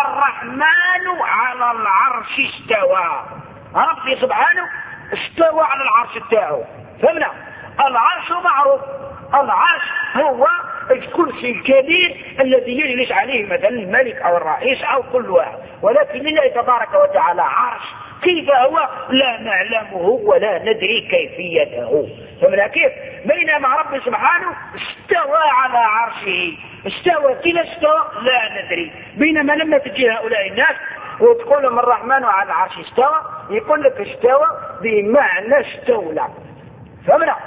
الرحمن على العرش استوى. ربي سبحانه استوى على العرش بتاعه. فهمنا؟ العرش معروف، العرش هو الكرسي الكبير الذي يجلس عليه مثلا الملك أو الرئيس أو كل واحد، ولكن لله تبارك وتعالى عرش. كيف هو لا نعلمه ولا ندري كيفيته. فمن كيف؟ بينما رب سبحانه استوى على عرشه. استوى كيف استوى لا ندري. بينما لما تجي هؤلاء الناس وتقول لهم الرحمن على العرش استوى، يقول لك استوى بمعنى استولى. فمنا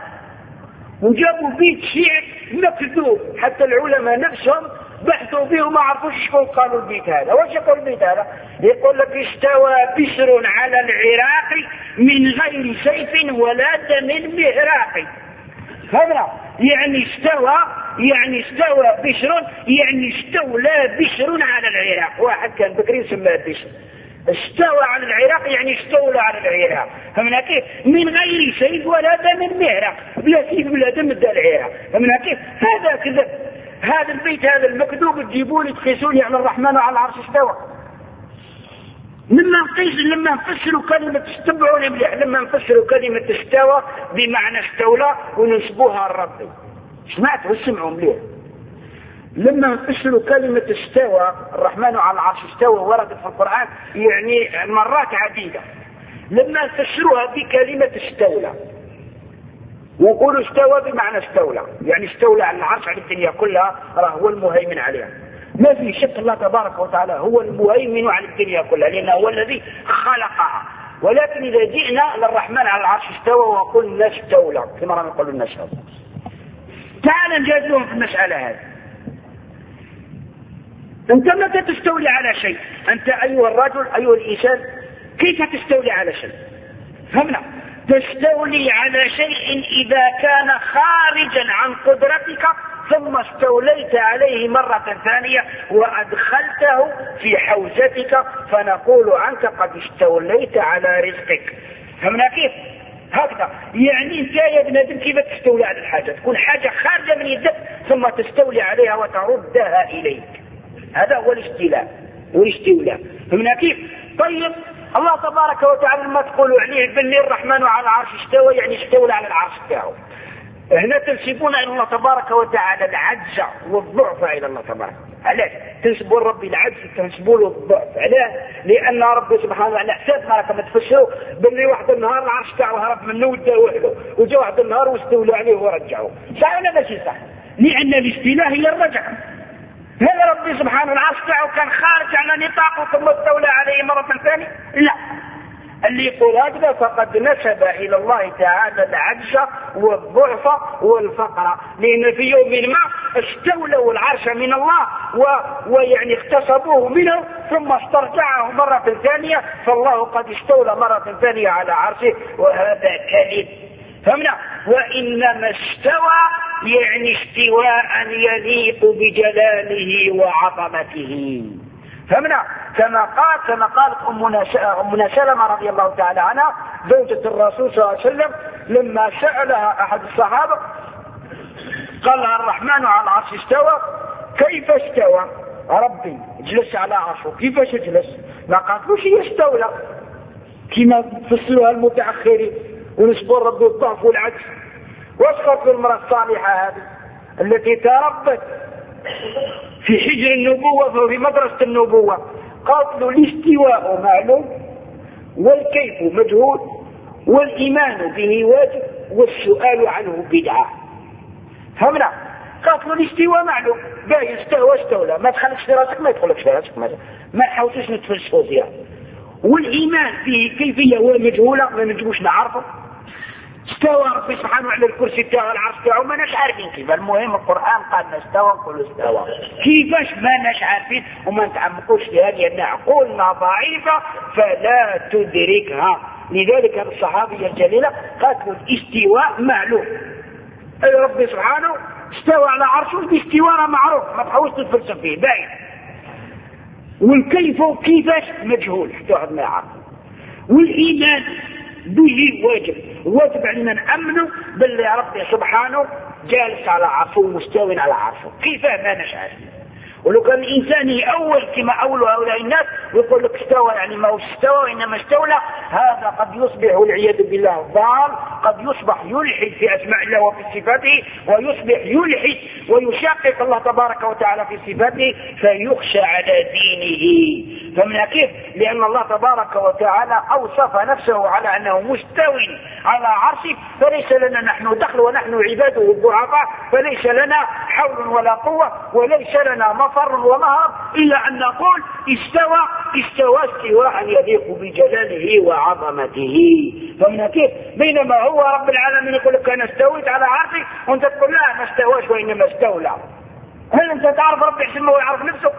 وجابوا بيت شعر مكذوب، حتى العلماء نفسهم بحثوا فيه وما عرفوش شكون قالوا البيت هذا. وش يقول البيت هذا؟ يقول لك استوى بشر على العراق من غير سيف ولا دم مهراق. فهمنا؟ يعني استوى بشر، يعني استولى بشر على العراق. واحد كان بكري سماه بشر، استوى على العراق يعني استولى على العراق. فمن كيف؟ من غير سيف ولا دم مهراق، بلا سيف بلا دم دا العراق. فمن كيف؟ هذا كذب. هذا البيت هذا المكذوب تجيبوني تقيسوني على الرحمن على العرش استوى. لما نفسروا كلمة استبعوني مليح، لما نفسروا كلمة استوى بمعنى استولى ونسبوها لربي. سمعت وسمعوا مليح. لما نفسروا كلمة استوى الرحمن على العرش استوى وردت في القرآن يعني مرات عديدة. لما نفسروها بكلمة استولى ونقولوا استوى بمعنى استولى، يعني استولى على العرش على الدنيا كلها، هو المهيمن عليها. ما في شك الله تبارك وتعالى هو المهيمن على الدنيا كلها لأنه هو الذي خلقها. ولكن إذا جئنا للرحمن على العرش استوى وقلنا استولى كما رأى يقول الناس هذا، تعال نجادلهم في المسألة هذه. أنت متى تستولي على شيء؟ أنت أيها الرجل أيها الإنسان كيف تستولي على شيء؟ فهمنا؟ تستولي على شيء إذا كان خارجا عن قدرتك ثم استوليت عليه مرة ثانية وأدخلته في حوزتك، فنقول عنك قد استوليت على رزقك. فهمنا كيف؟ هكذا يعني انت يا ابن ادم كيف تستولي على الحاجة؟ تكون حاجة خارجة من يدك ثم تستولي عليها وتردها إليك، هذا هو الاستيلاء والاستيلاء. فهمنا كيف؟ طيب الله تبارك وتعالى لما تقولوا عليه بني الرحمن على العرش استوى، يعني استولى على العرش بتاعه. هنا تنسبون إلى الله تبارك وتعالى العجز والضعف إلى الله تبارك. علاش تنسبوا ربي العجز تنسبوا له الضعف؟ علاش؟ لأن ربي سبحانه وتعالى حساب ما كما تفسروا باللي واحد النهار العرش تاعو هرب منه ودا وحده، وجا واحد النهار واستولى عليه ورجعه. صح ولا ماشي صح؟ لأن الاستيلاء هي الرجعة. هل ربي سبحانه العرش تاعو كان خارج على نطاقه ثم استولى عليه مرة ثانية؟ لا. اللي يقول هكذا فقد نسب إلى الله تعالى العجز والضعف والفقر، لأن في يوم ما استولوا العرش من الله ويعني اغتصبوه منه ثم استرجعه مرة ثانية، فالله قد استولى مرة ثانية على عرشه، وهذا كذب. فهمنا؟ وإنما استوى يعني استواء يليق بجلاله وعظمته. فهمنا؟ كما قالت أمنا سلمة رضي الله تعالى عنها زوجة الرسول صلى الله عليه وسلم لما سألها أحد الصحابة قال لها الرحمن على العرش استوى، كيف استوى؟ ربي جلس على عرشه، كيفاش جلس؟ ما قالتلوش يستولى كما تفسروها المتأخرين ونسبوا ربي الضعف والعجز. وصفت المرأة الصالحة هذه التي تربت في حجر النبوة وفي مدرسة النبوة، قالت له الاستواء معلوم والكيف مجهول والإيمان به واجب والسؤال عنه بدعة. فهمنا؟ قالت له الاستواء معلوم، باهي استولى، ما تخليش في راسك، ما يدخلكش في راسك، ما تحاولش نتفلسفوا فيها. والإيمان به كيفية هو مجهولة، ما نجبوش نعرفه. استوى ربي سبحانه على الكرسي تاعو العرش تاعو ما ناش عارفين كيف. المهم القرآن قال استوى نقول استوى، كيفاش ما ناش عارفين وما نتعمقوش فيها لأن عقولنا ضعيفة فلا تدركها. لذلك الصحابية الجليلة قالت الاستواء معلوم، أي ربي سبحانه استوى على عرشه، الاستواء معروف ما تحاولش تتفلسف فيه باين. والكيف كيفاش مجهول حتى واحد ما يعرف. والإيمان به واجب علينا نأمنه باللي ربي سبحانه جالس على عرشه ومستوى على عرشه، كيف ما نشعر. ولو كان الإنسان يأول كما أولوا هؤلاء الناس ويقول لك استوى يعني ما هو استوى وإنما استولى، هذا قد يصبح والعياذ بالله ضال، قد يصبح يلحد في أسماء الله وفي صفاته، ويصبح يلحد ويشقق الله تبارك وتعالى في صفاته فيخشى على دينه. فمن كيف؟ لأن الله تبارك وتعالى أوصف نفسه على أنه مستوي على عرشه، فليس لنا نحن دخل ونحن عباده الضعفاء، فليس لنا حول ولا قوة وليس لنا مفر ومهرب إلا أن نقول استوى استواء يليق بجلاله وعظمته. فمن كيف؟ بينما هو رب العالمين يقول لك أنا استويت على عرشي وأنت تقول لا ما استواش وإنما استولى. هل أنت تعرف ربي حسنه ويعرف نفسه؟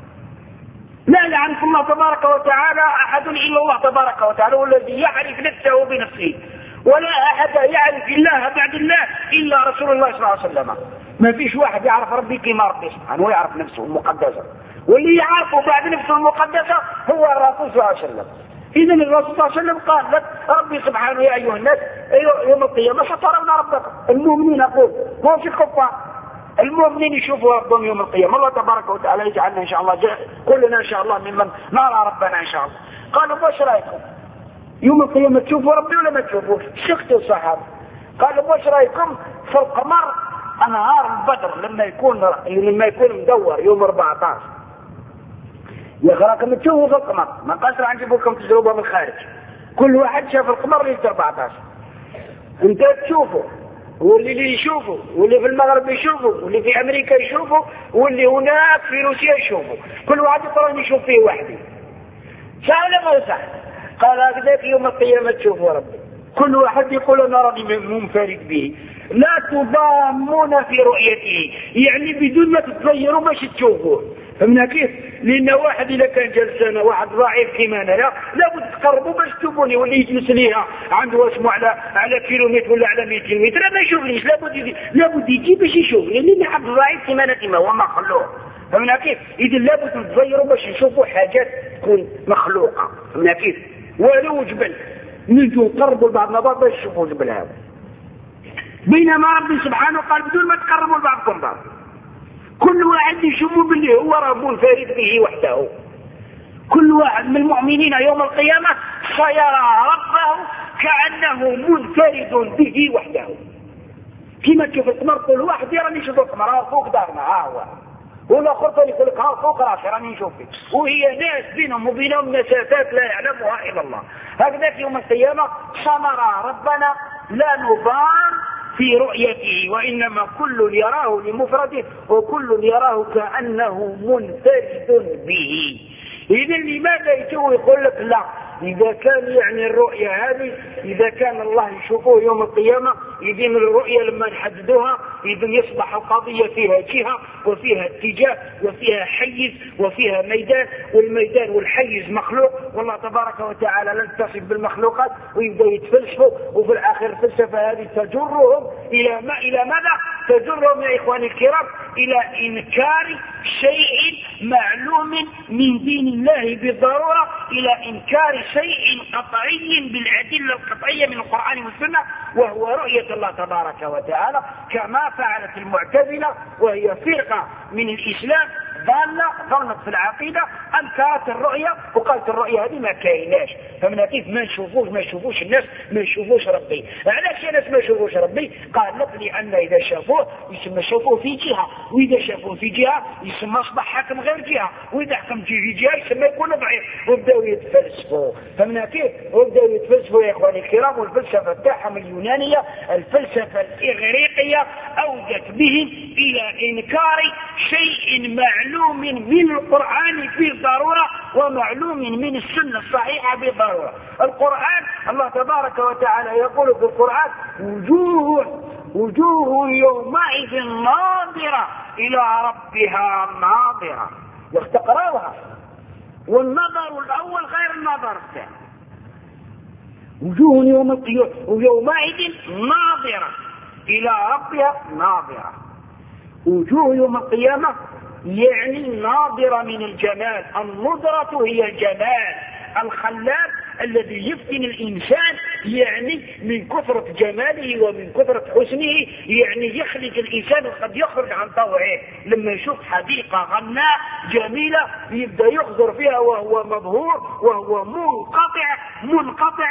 لا يعرف الله تبارك وتعالى أحد إلا الله تبارك وتعالى، والذي يعرف نفسه بنفسه، ولا أحد يعرف الله بعد الله إلا رسول الله صلى الله عليه وسلم. ما فيش واحد يعرف ربي كما ربي سبحانه ويعرف نفسه المقدسة، واللي يعرفه بعد نفسه المقدسة هو الرسول صلى الله عليه وسلم. إذا الرسول صلى الله عليه وسلم قال لك ربي سبحانه يا أيها الناس يوم القيامة سترون ربكم. المؤمنين أقول ما في الكفار، المؤمنين يشوفوا ربهم يوم القيامة. الله تبارك وتعالى يجعلنا إن شاء الله كلنا إن شاء الله ممن نرى ربنا إن شاء الله. قالوا وش رأيكم يوم القيامة تشوفوا ربي ولا ما تشوفوش؟ سكتوا الصحابة. قالوا وش رأيكم في القمر أنهار البدر لما يكون مدور يوم 14 يغراكم تشوفوا في القمر، ما قصر عن جيبوكم تجربوا من الخارج. كل واحد شاف القمر ليلة 14 انت تشوفه، واللي يشوفه، واللي في المغرب يشوفه، واللي في أمريكا يشوفه، واللي هناك في روسيا يشوفه، كل واحد يقرأ يشوف فيه وحده. صح ولا ما صح؟ قال هكذاك يوم القيامة تشوفوا ربي كل واحد يقول أنا راني منفرد به، لا تضامون في رؤيته، يعني بدون ما تتغيروا باش تشوفوه. فمن كيف؟ لأن واحد إذا كان جلسنا واحد ضعيف كيما أنا لابد تقربوا باش تشوفوني، واللي يجلس ليها عنده اسمه على كيلومتر ولا على 200 متر ما يشوفنيش، لابد يجي باش يشوفني، لأن عبد ضعيف كيما أنا كيما هو مخلوق. فمن كيف؟ إذا لابد تغيروا باش نشوفوا حاجات تكون مخلوقة. فمن كيف؟ ولو جبل نجوا نقربوا لبعضنا بعض باش نشوفوا الجبل هذا، بينما ربي سبحانه قال بدون ما تقربوا لبعضكم بعض، كل واحد يشوفوا باللي هو رب منفرد به وحده. كل واحد من المؤمنين يوم القيامة سيرى ربه كأنه منفرد به وحده. كما تشوف القمر كل واحد يرى يشوف القمر فوق دارنا هو، والآخر ثاني يقول لك فوق راسي راني نشوف فيه، وهي ناس بينهم وبينهم مسافات لا يعلمها إلا الله. هكذا في يوم القيامة سنرى ربنا لا نضام في رؤيته، وإنما كل يراه لمفرده وكل يراه كأنه منفرد به. إذا لماذا يقول لك لا؟ إذا كان يعني الرؤية هذه إذا كان الله يشوفه يوم القيامة، إذن الرؤية لما نحددوها إذن يصبح القضية فيها جهة وفيها اتجاه وفيها حيز وفيها ميدان، والميدان والحيز مخلوق، والله تبارك وتعالى لا يتصف بالمخلوقات، ويبدأ يتفلسفوا، وفي الآخر الفلسفة هذه تجرهم إلى ماذا؟ تجرهم يا إخواني الكرام إلى إنكار شيء معلوم من دين الله بالضرورة، إلى إنكار شيء قطعي بالأدلة القطعية من القرآن والسنة، وهو رؤية الله تبارك وتعالى، كما فعلت المعتزلة، وهي فرقة من الإسلام ظلمت في العقيدة، أنكرت الرؤية وقالت الرؤية هذه ما كايناش. فمن كيف ما نشوفوش الناس، ما نشوفوش ربي. علاش الناس ما يشوفوش ربي؟ قال لك لأن إذا شافوه يسمى شافوه في جهة، وإذا شافوه في جهة يسمى أصبح حاكم غير جهة، وإذا حكم في جهة يسمى يكون ضعيف، وبدأوا يتفلسفوا. فمن كيف؟ وبدأوا يتفلسفوا يا إخواني الكرام، والفلسفة تاعهم اليونانية الفلسفة الإغريقية أودت بهم إلى إنكار شيء معلوم من القرآن بالضرورة ومعلوم من السنة الصحيحة بالضرورة. القرآن الله تبارك وتعالى يقول في القرآن وجوه يومئذ ناظرة إلى ربها ناظرة، واختقراها، والنظر الأول غير النظر الثاني. وجوه يومئذ ناظرة إلى ربها ناظرة. وجوه يوم القيامة يعني ناظرة من الجمال، النظرة هي الجمال الخلاب الذي يفتن الإنسان، يعني من كثرة جماله ومن كثرة حسنه، يعني يخرج الإنسان وقد يخرج عن طوعه لما يشوف حديقة غناء جميلة يبدأ يخزر فيها وهو مبهور وهو منقطع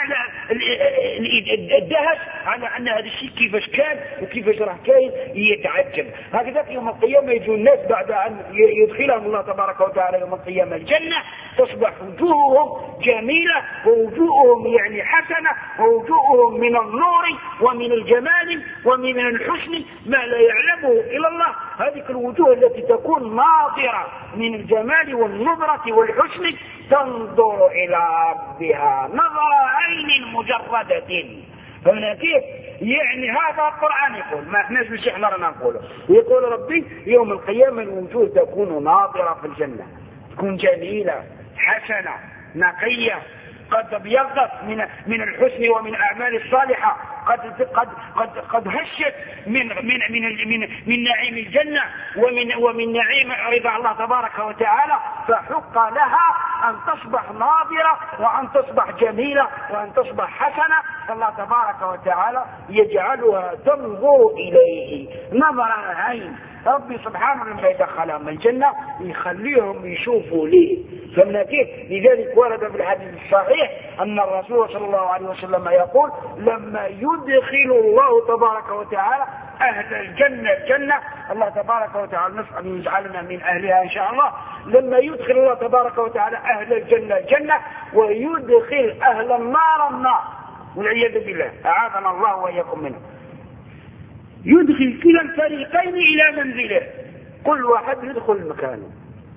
الدهش على أن هذا الشيء كيفاش كان وكيفاش راه كاين، يتعجب. هكذا في يوم القيامة يجوا الناس بعد أن يدخلهم الله تبارك وتعالى يوم القيامة الجنة، تصبح وجوههم جميلة ووجوههم يعني حسنة، ووجوههم من النور ومن الجمال ومن الحسن ما لا يعلمه إلا الله. هذه الوجوه التي تكون ناظرة من الجمال والنظرة والحسن تنظر إلى ربها نظر عين مجردة. فمن كيف؟ يعني هذا القرآن يقول، ما احناش مش احنا رانا نقوله. يقول ربي يوم القيامة الوجوه تكون ناظرة في الجنة، تكون جميلة حسنة نقية، قد ابيضت من الحسن ومن الاعمال الصالحه، قد هشت من نعيم الجنه ومن نعيم رضا الله تبارك وتعالى، فحق لها ان تصبح ناظره وان تصبح جميله وان تصبح حسنه. فالله تبارك وتعالى يجعلها تنظر اليه نظر العين. ربي سبحانه لما يدخلهم الجنة يخليهم يشوفوا ليه. فمن كيف؟ لذلك ورد في الحديث الصحيح أن الرسول صلى الله عليه وسلم يقول لما يدخل الله تبارك وتعالى أهل الجنة الله تبارك وتعالى نسأل أن يجعلنا من أهلها إن شاء الله. لما يدخل الله تبارك وتعالى أهل الجنة ويدخل أهل النار والعياذ بالله، أعاذنا الله وإياكم منه، يدخل كلا الفريقين إلى منزله، كل واحد يدخل مكانه.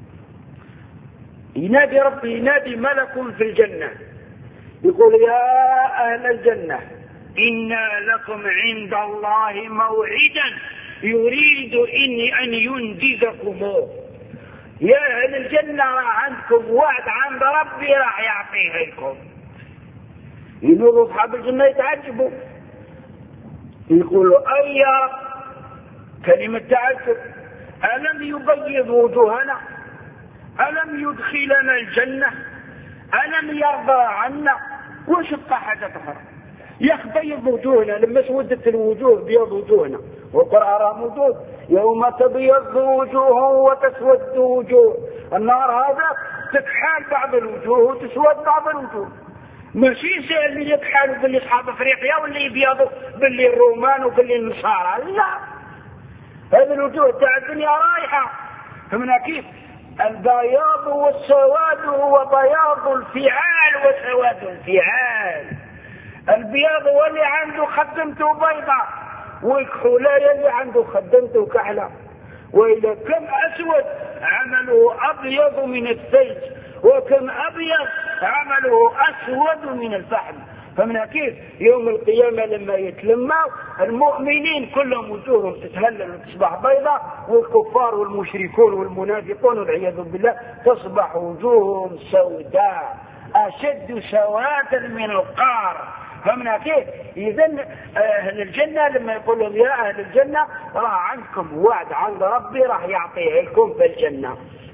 ينادي ربي، ينادي ملك في الجنة يقول يا أهل الجنة إنا لكم عند الله موعدا يريد أن ينجزكم. يا أهل الجنة راح عندكم وعد عند ربي راح يعطيه لكم. ينور أصحاب الجنة يتعجبوا يقولوا أي يا رب، كلمة تعجب، ألم يبيض وجوهنا؟ ألم يدخلنا الجنة؟ ألم يرضى عنا؟ وش بقى حاجة أخرى؟ يبيض وجوهنا، لما سودت الوجوه بيض وجوهنا، والقرآن موجود يوم تبيض وجوه وتسود وجوه. النار هذا تكحال بعض الوجوه وتسود بعض الوجوه، ماشي زي اللي يكحالوا باللي اصحاب افريقيا واللي يبيضوا باللي الرومان وباللي النصارى، لا، هذه الوجوه تاع الدنيا رايحه. فمن كيف البياض والسواد هو بياض الفعال وسواد الفعال. البياض هو اللي عنده خدمته بيضاء، والكحولايه اللي عنده خدمته كحله. وإذا كم أسود عمله أبيض من الثلج، وكم أبيض عمله أسود من الفحم. فمن كيف يوم القيامة لما يتلموا المؤمنين كلهم وجوههم تتهلل وتصبح بيضاء، والكفار والمشركون والمنافقون والعياذ بالله تصبح وجوههم سوداء أشد سوادا من القار. فمن كيف إذن أهل الجنة لما يقول لهم يا أهل الجنة راح عندكم وعد عند ربي راح يعطيه لكم في الجنة،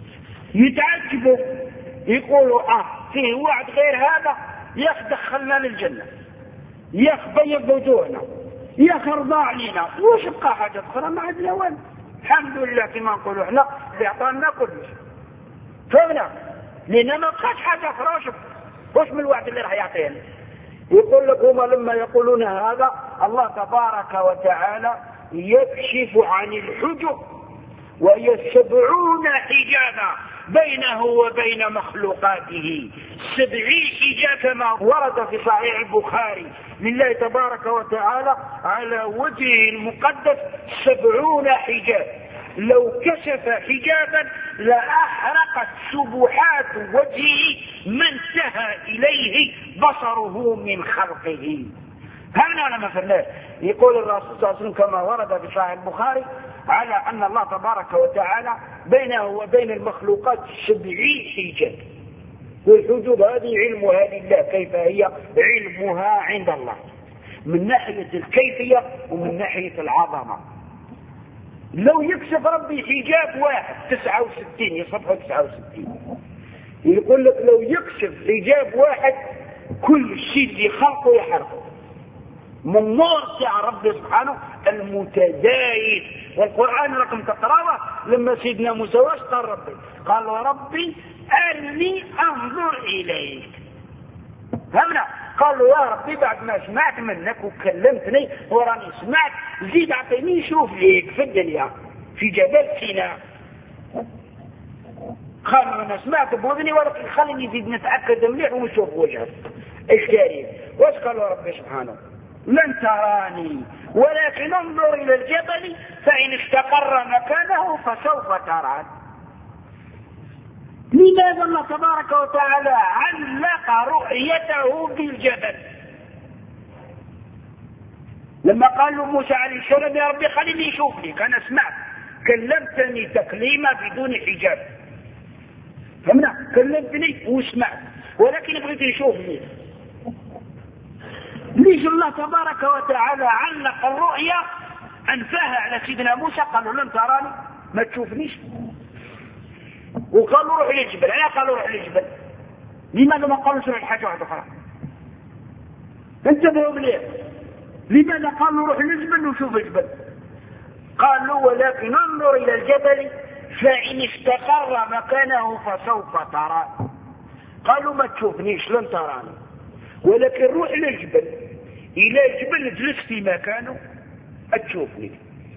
يتعجبوا يقولوا فيه وعد غير هذا؟ يا دخلنا للجنة، يا بيض وجوهنا، يا ارضى علينا، وش بقى حاجة أخرى؟ ما عندنا وين. الحمد لله كما نقولوا احنا اللي اعطانا كل شيء. فهمنا لأن ما بقاش حاجة أخرى. وش من الوعد اللي راح يعطينا؟ يقول لك هما لما يقولون هذا الله تبارك وتعالى يكشف عن الحجب وهي 70 حجابا بينه وبين مخلوقاته. 70 حجاب كما ورد في صحيح البخاري لله تبارك وتعالى على وجهه المقدس 70 حجاب. لو كشف حجابا لأحرقت سبحات وجهه ما انتهى إليه بصره من خلقه. هذا لما فعله يقول الرسول صلى الله عليه وسلم كما ورد في صحيح البخاري على أن الله تبارك وتعالى بينه وبين المخلوقات 70 حجاب، والحجوب هذه علمها لله، كيف هي علمها عند الله من ناحية الكيفية ومن ناحية العظمة. لو يكشف ربي حجاب واحد 69 يصبحوا 69. يقول لك لو يكشف حجاب واحد كل شيء اللي خلقه يحرقه من نور تاع ربي سبحانه المتزايد. والقرآن رقم تقرأه لما سيدنا موسى قال ربي قال ربي أرني أنظر إليك. فهمنا؟ قال له يا ربي بعد ما سمعت منك وكلمتني وراني سمعت زيد اعطيني شوف ليك في الدنيا في جبل سيناء. قال انا سمعت بوذني ولكن خليني زيد نتاكد مليح ونشوف وجهك الكريم. واش قال ربي سبحانه؟ لن تراني ولكن انظر الى الجبل فان استقر مكانه فسوف تراني. لماذا الله تبارك وتعالى علق رؤيته بالجبل؟ لما قال له موسى عليه السلام يا ربي خليني اشوف لك، انا سمعت كلمتني تكليما بدون حجاب. فهمنا؟ كلمتني وسمعت ولكن بغيت نشوف لك. ليش الله تبارك وتعالى علق الرؤيا انفاها على سيدنا موسى؟ قال له لن تراني ما تشوفنيش، وقالوا روح للجبل. انا قالوا روح للجبل، لماذا ما قالوا روح لحاجه واحده اخرى؟ انتبهوا مليح، لماذا قالوا روح للجبل وشوف الجبل؟ قالوا ولكن انظر الى الجبل فان استقر مكانه فسوف تراني. قالوا ما تشوفنيش لن تراني ولكن روح للجبل، الى الجبل اجلس في مكانه تشوفني.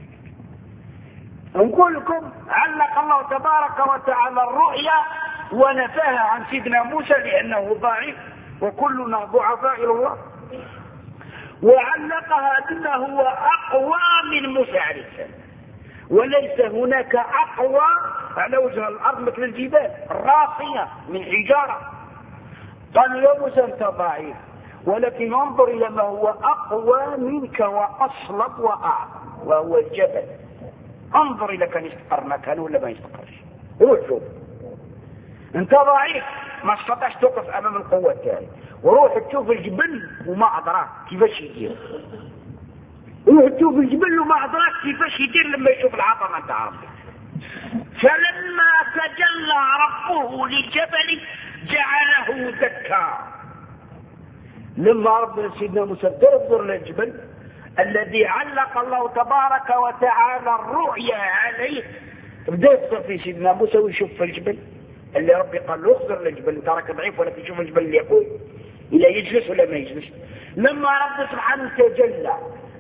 نقول لكم علق الله تبارك وتعالى الرؤيا ونفاها عن سيدنا موسى لأنه ضعيف وكلنا ضعفاء إلى الله، وعلقها بما هو أقوى من موسى عليه السلام. وليس هناك أقوى على وجه الأرض مثل الجبال الراسية من حجارة. قالوا يا موسى أنت ضعيف ولكن انظر إلى ما هو أقوى منك وأصلب وأعظم وهو الجبل. انظر إلى كان يستقر مكانه ولا ما يستقرش، روح شوف. انت ضعيف ما استطعش توقف امام القوة تاعي، وروح تشوف الجبل وما ادراك كيفاش يدير، روح تشوف الجبل وما ادراك كيفاش يدير لما يشوف العظمة تاع ربي. فلما تجلى ربه للجبل جعله دكا. لما ربنا سيدنا موسى تنظر للجبل الذي علق الله تبارك وتعالى الرؤيا عليه، بدا يفكر في سيدنا موسى ويشوف في الجبل اللي ربي قال له اخضر للجبل، انت راك ضعيف ولا تشوف الجبل اللي يقول الى يجلس ولا ما يجلس. لما رب سبحانه تجلى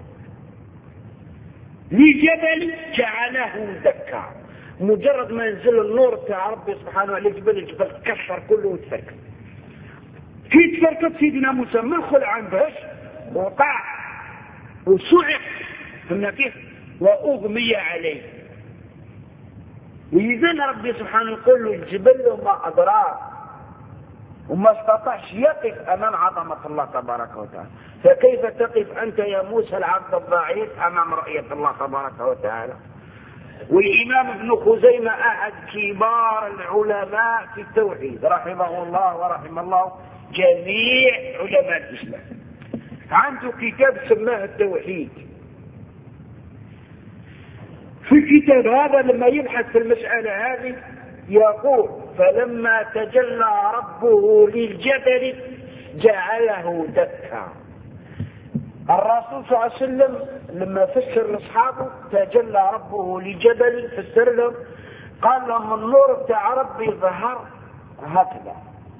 لجبل جعله دكا، مجرد ما ينزل النور تاع ربي سبحانه على الجبل، الجبل تكسر كله وتفركت. في تفركت سيدنا موسى من خلع عن باش وقع وصعق، فهمنا كيف؟ واغمي عليه. وإذن ربي سبحانه يقول له الجبل وما أدراك، وما استطاعش يقف أمام عظمة الله تبارك وتعالى، فكيف تقف أنت يا موسى العبد الضعيف أمام رؤية الله تبارك وتعالى؟ والإمام ابن خزيمة أحد كبار العلماء في التوحيد رحمه الله ورحم الله جميع علماء الإسلام، عنده كتاب سماه التوحيد. في الكتاب هذا لما يبحث في المسألة هذه يقول فلما تجلى ربه للجبل جعله دكا. الرسول صلى الله عليه وسلم لما فسر لاصحابه تجلى ربه لجبل فسر لهم، قال لهم النور بتاع ربي ظهر هكذا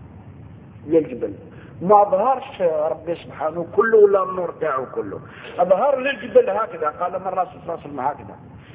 للجبل، ما ظهرش ربي سبحانه كله ولا النور تاعه كله، ظهر للجبل هكذا. قال لهم الرسول صلى الله عليه وسلم هكذا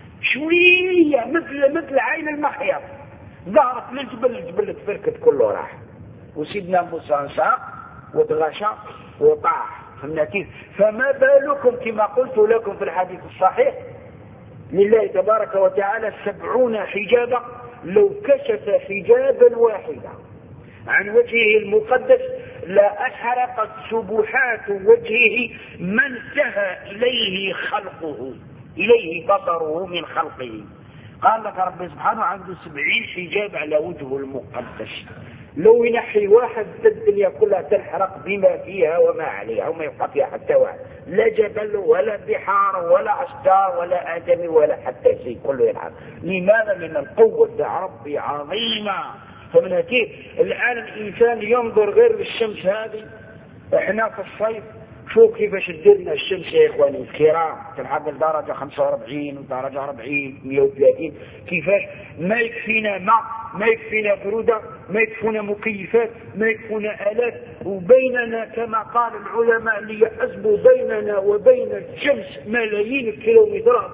شوية مثل عين المحيط ظهرت للجبل، الجبل تفركت كله راح، وسيدنا موسى انساق وتغشى وطاح. فهمنا كيف؟ فما بالكم كما قلت لكم في الحديث الصحيح لله تبارك وتعالى 70 حجابا، لو كشف حجابا واحدا عن وجهه المقدس لا أحرقت سبحات وجهه ما انتهى إليه خلقه، إليه بصره من خلقه. قال لك ربي سبحانه عنده 70 حجاب على وجهه المقدس، لو ينحي واحد الدنيا كلها تنحرق بما فيها وما عليها وما يبقى فيها حتى واحد، لا جبل ولا بحار ولا أشجار ولا آدمي ولا حتى شيء، كله ينحرق. لماذا؟ من القوة تاع ربي عظيمة. فمن كيف الآن الإنسان ينظر غير للشمس هذه، احنا في الصيف شوف كيفاش تديرنا الشمس يا إخواني الكرام، تلحق درجة 45 ودرجة 40 130، كيفاش ما يكفينا ماء، ما يكفينا برودة، ما يكفونا مكيفات، ما يكفونا آلات، وبيننا كما قال العلماء اللي يحسبوا بيننا وبين الشمس ملايين الكيلومترات.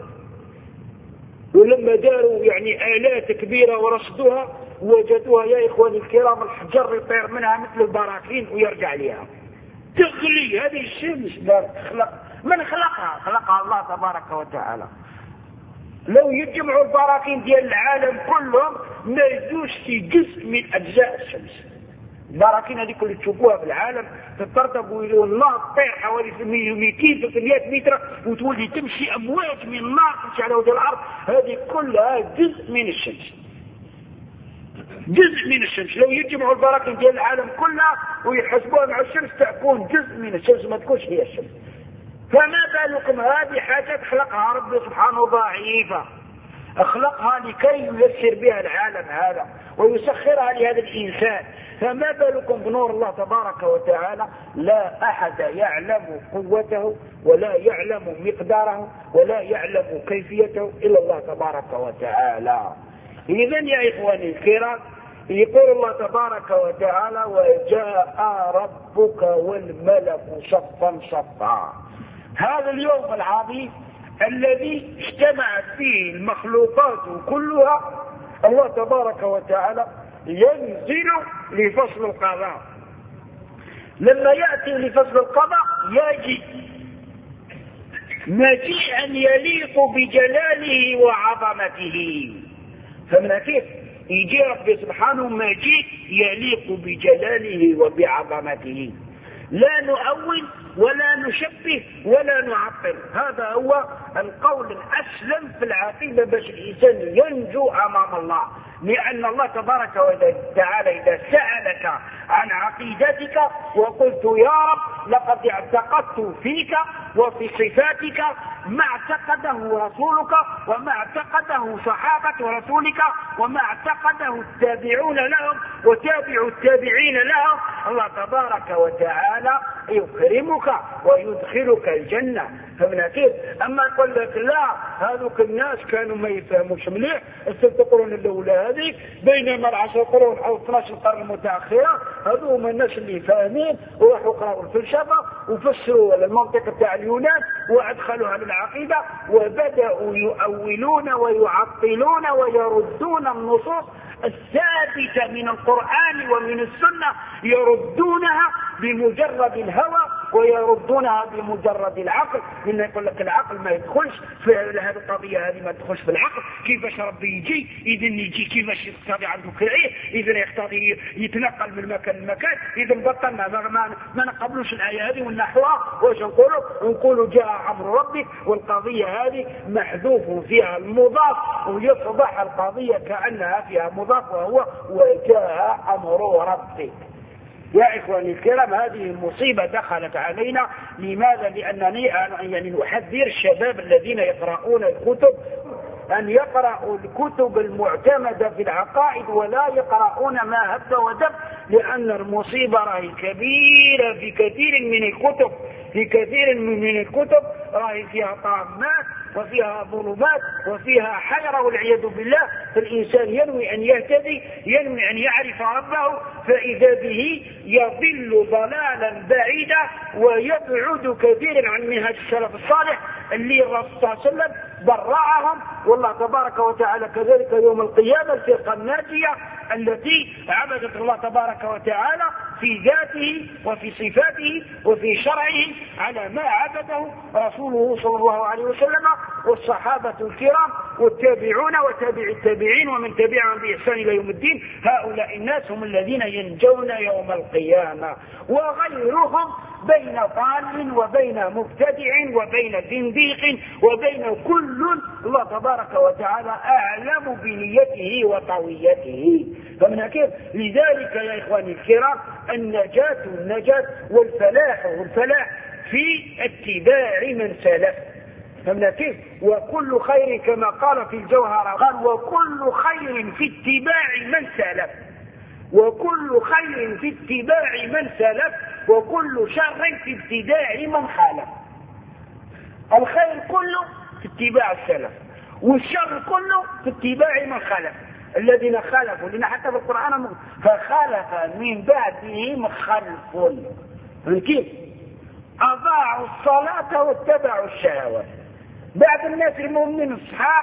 ولما داروا يعني آلات كبيرة ورصدوها وجدوها يا إخواني الكرام الحجر يطير منها مثل البراكين ويرجع لها تغلي. هذه الشمس من خلقها؟ خلقها الله تبارك وتعالى. لو يجمعوا البراكين ديال العالم كلهم ما يزوش في جزء من أجزاء الشمس. البراكين هذه كل تشوفوها في العالم تترتب والنار تطير حوالي 200 300 متر وتولي تمشي أمواج من النار تمشي على وجه الأرض، هذه كلها جزء من الشمس، جزء من الشمس. لو يجمعوا البراكين ديال العالم كلها ويحسبوها مع الشمس تكون جزء من الشمس، ما تكونش هي الشمس. فما بالكم هذه حاجات خلقها ربي سبحانه ضعيفة، اخلقها لكي ييسر بها العالم هذا ويسخرها لهذا الإنسان. فما بالكم بنور الله تبارك وتعالى؟ لا أحد يعلم قوته ولا يعلم مقداره ولا يعلم كيفيته إلا الله تبارك وتعالى. إذن يا إخواني الكرام يقول الله تبارك وتعالى وجاء ربك والملك صفا صفا. هذا اليوم العظيم الذي اجتمعت فيه المخلوقات كلها، الله تبارك وتعالى ينزل لفصل القضاء. لما يأتي لفصل القضاء يجي مجيئا يليق بجلاله وعظمته. فمن كيف يجي ربي سبحانه مجيء يليق بجلاله وبعظمته. لا نؤول ولا نشبه ولا نعطل. هذا هو القول الأسلم في العقيدة باش الإنسان ينجو أمام الله، لأن الله تبارك وتعالى إذا سألك عن عقيدتك وقلت يا رب لقد اعتقدت فيك وفي صفاتك ما اعتقده رسولك وما اعتقده صحابة رسولك وما اعتقده التابعون لهم وتابع التابعين لهم، الله تبارك وتعالى يكرمك ويدخلك الجنة. فمن كيف؟ أما يقول لك لا هذوك الناس كانوا ما يفهموش مليح الست قرون الأولى هذه، بينما 10 قرون أو 12 قرن المتأخرة هذوهم الناس اللي فاهمين وراحوا قرأوا الفلسفة وفسروا المنطق بتاع اليونان وأدخلوها للعقيدة وبدأوا يؤولون ويعطلون ويردون النصوص الثابتة من القرآن ومن السنة، يردونها بمجرد الهوى ويردونها بمجرد العقل. لأن يقول لك العقل ما يدخلش في هذه القضية، هذه ما تدخلش في العقل. كيفاش ربي يجي إذن يجي كيفاش يقتضي عنده كعيه، إذن يقتضي يتنقل من مكان لمكان، إذن بطلنا ما نقبلوش الآية هذه ونحوها. واش نقولوا جاء أمر ربك، والقضية هذه محذوف فيها المضاف ويصبح القضية كأنها فيها مضاف وهو وجاء أمر ربك. يا إخواني الكرام هذه المصيبة دخلت علينا. لماذا؟ لأنني يعني أحذر الشباب الذين يقرؤون الكتب أن يقرأوا الكتب المعتمدة في العقائد ولا يقرؤون ما هب ودب، لأن المصيبة راهي كبيرة في كثير من الكتب. في كثير من الكتب راهي فيها طامات وفيها ظلمات وفيها حيرة والعياذ بالله. فالإنسان ينوي أن يهتدي، ينوي أن يعرف ربه، فإذا به يضل ضلالا بعيدا ويبعد كثيرا عن منهج السلف الصالح اللي الرسول صلى الله عليه وسلم برعهم. والله تبارك وتعالى كذلك يوم القيامة الفرقة الناجية التي عبدت الله تبارك وتعالى في ذاته وفي صفاته وفي شرعه على ما عبده رسوله صلى الله عليه وسلم والصحابة الكرام والتابعون وتابع التابعين ومن تبعهم بإحسان إلى يوم الدين. هؤلاء الناس هم الذين ينجون يوم القيامة، وغيرهم بين ضال وبين مبتدع وبين زنديق وبين كل الله تبارك وتعالى أعلم بنيته وطويته. فمن كيف؟ لذلك يا إخواني الكرام النجاة والفلاح في اتباع من سلف. فمن كيف؟ وكل خير كما قال في الجوهرة، قال وكل خير في اتباع من سلف، وكل خير في اتباع من سلف، وكل شر في ابتداع من خالف. الخير كله في اتباع السلف، والشر كله في اتباع من خالف. الذين خالفوا لنا حتى في القرآن فخالف من بعدهم خلف. كيف؟ أضاعوا الصلاة واتبعوا الشهوات. بعد الناس المؤمنين الصحاح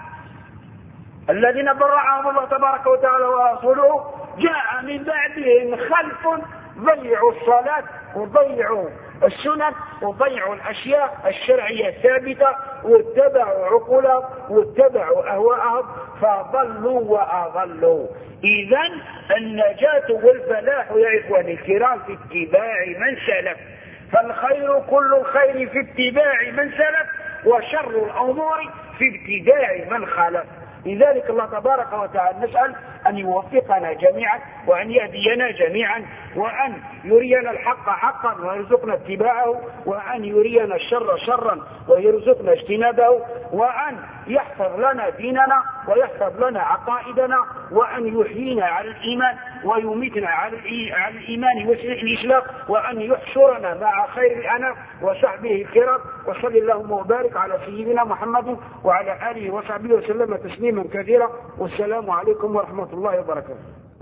الذين برعهم الله تبارك وتعالى ورسوله جاء من بعدهم خلف ضيعوا الصلاة وضيعوا السنن وضيعوا الأشياء الشرعية الثابتة واتبعوا عقولهم واتبعوا أهواءهم فضلوا وأضلوا. إذن النجاة والفلاح يا إخواني الكرام في اتباع من سلف. فالخير كل الخير في اتباع من سلف، وشر الأمور في ابتداع من خلف. لذلك الله تبارك وتعالى نسأل أن يوفقنا جميعا وأن يهدينا جميعا وأن يرينا الحق حقا ويرزقنا اتباعه، وأن يرينا الشر شرا ويرزقنا اجتنابه، وأن يحفظ لنا ديننا ويحفظ لنا عقائدنا، وأن يحيينا على الإيمان ويميتنا على الإيمان والإسلام، وأن يحشرنا مع خير الأنام وصحبه الكرام. وصلى اللهم وبارك على سيدنا محمد وعلى آله وصحبه وسلم تسليما كثيرا. والسلام عليكم ورحمة الله وبركاته.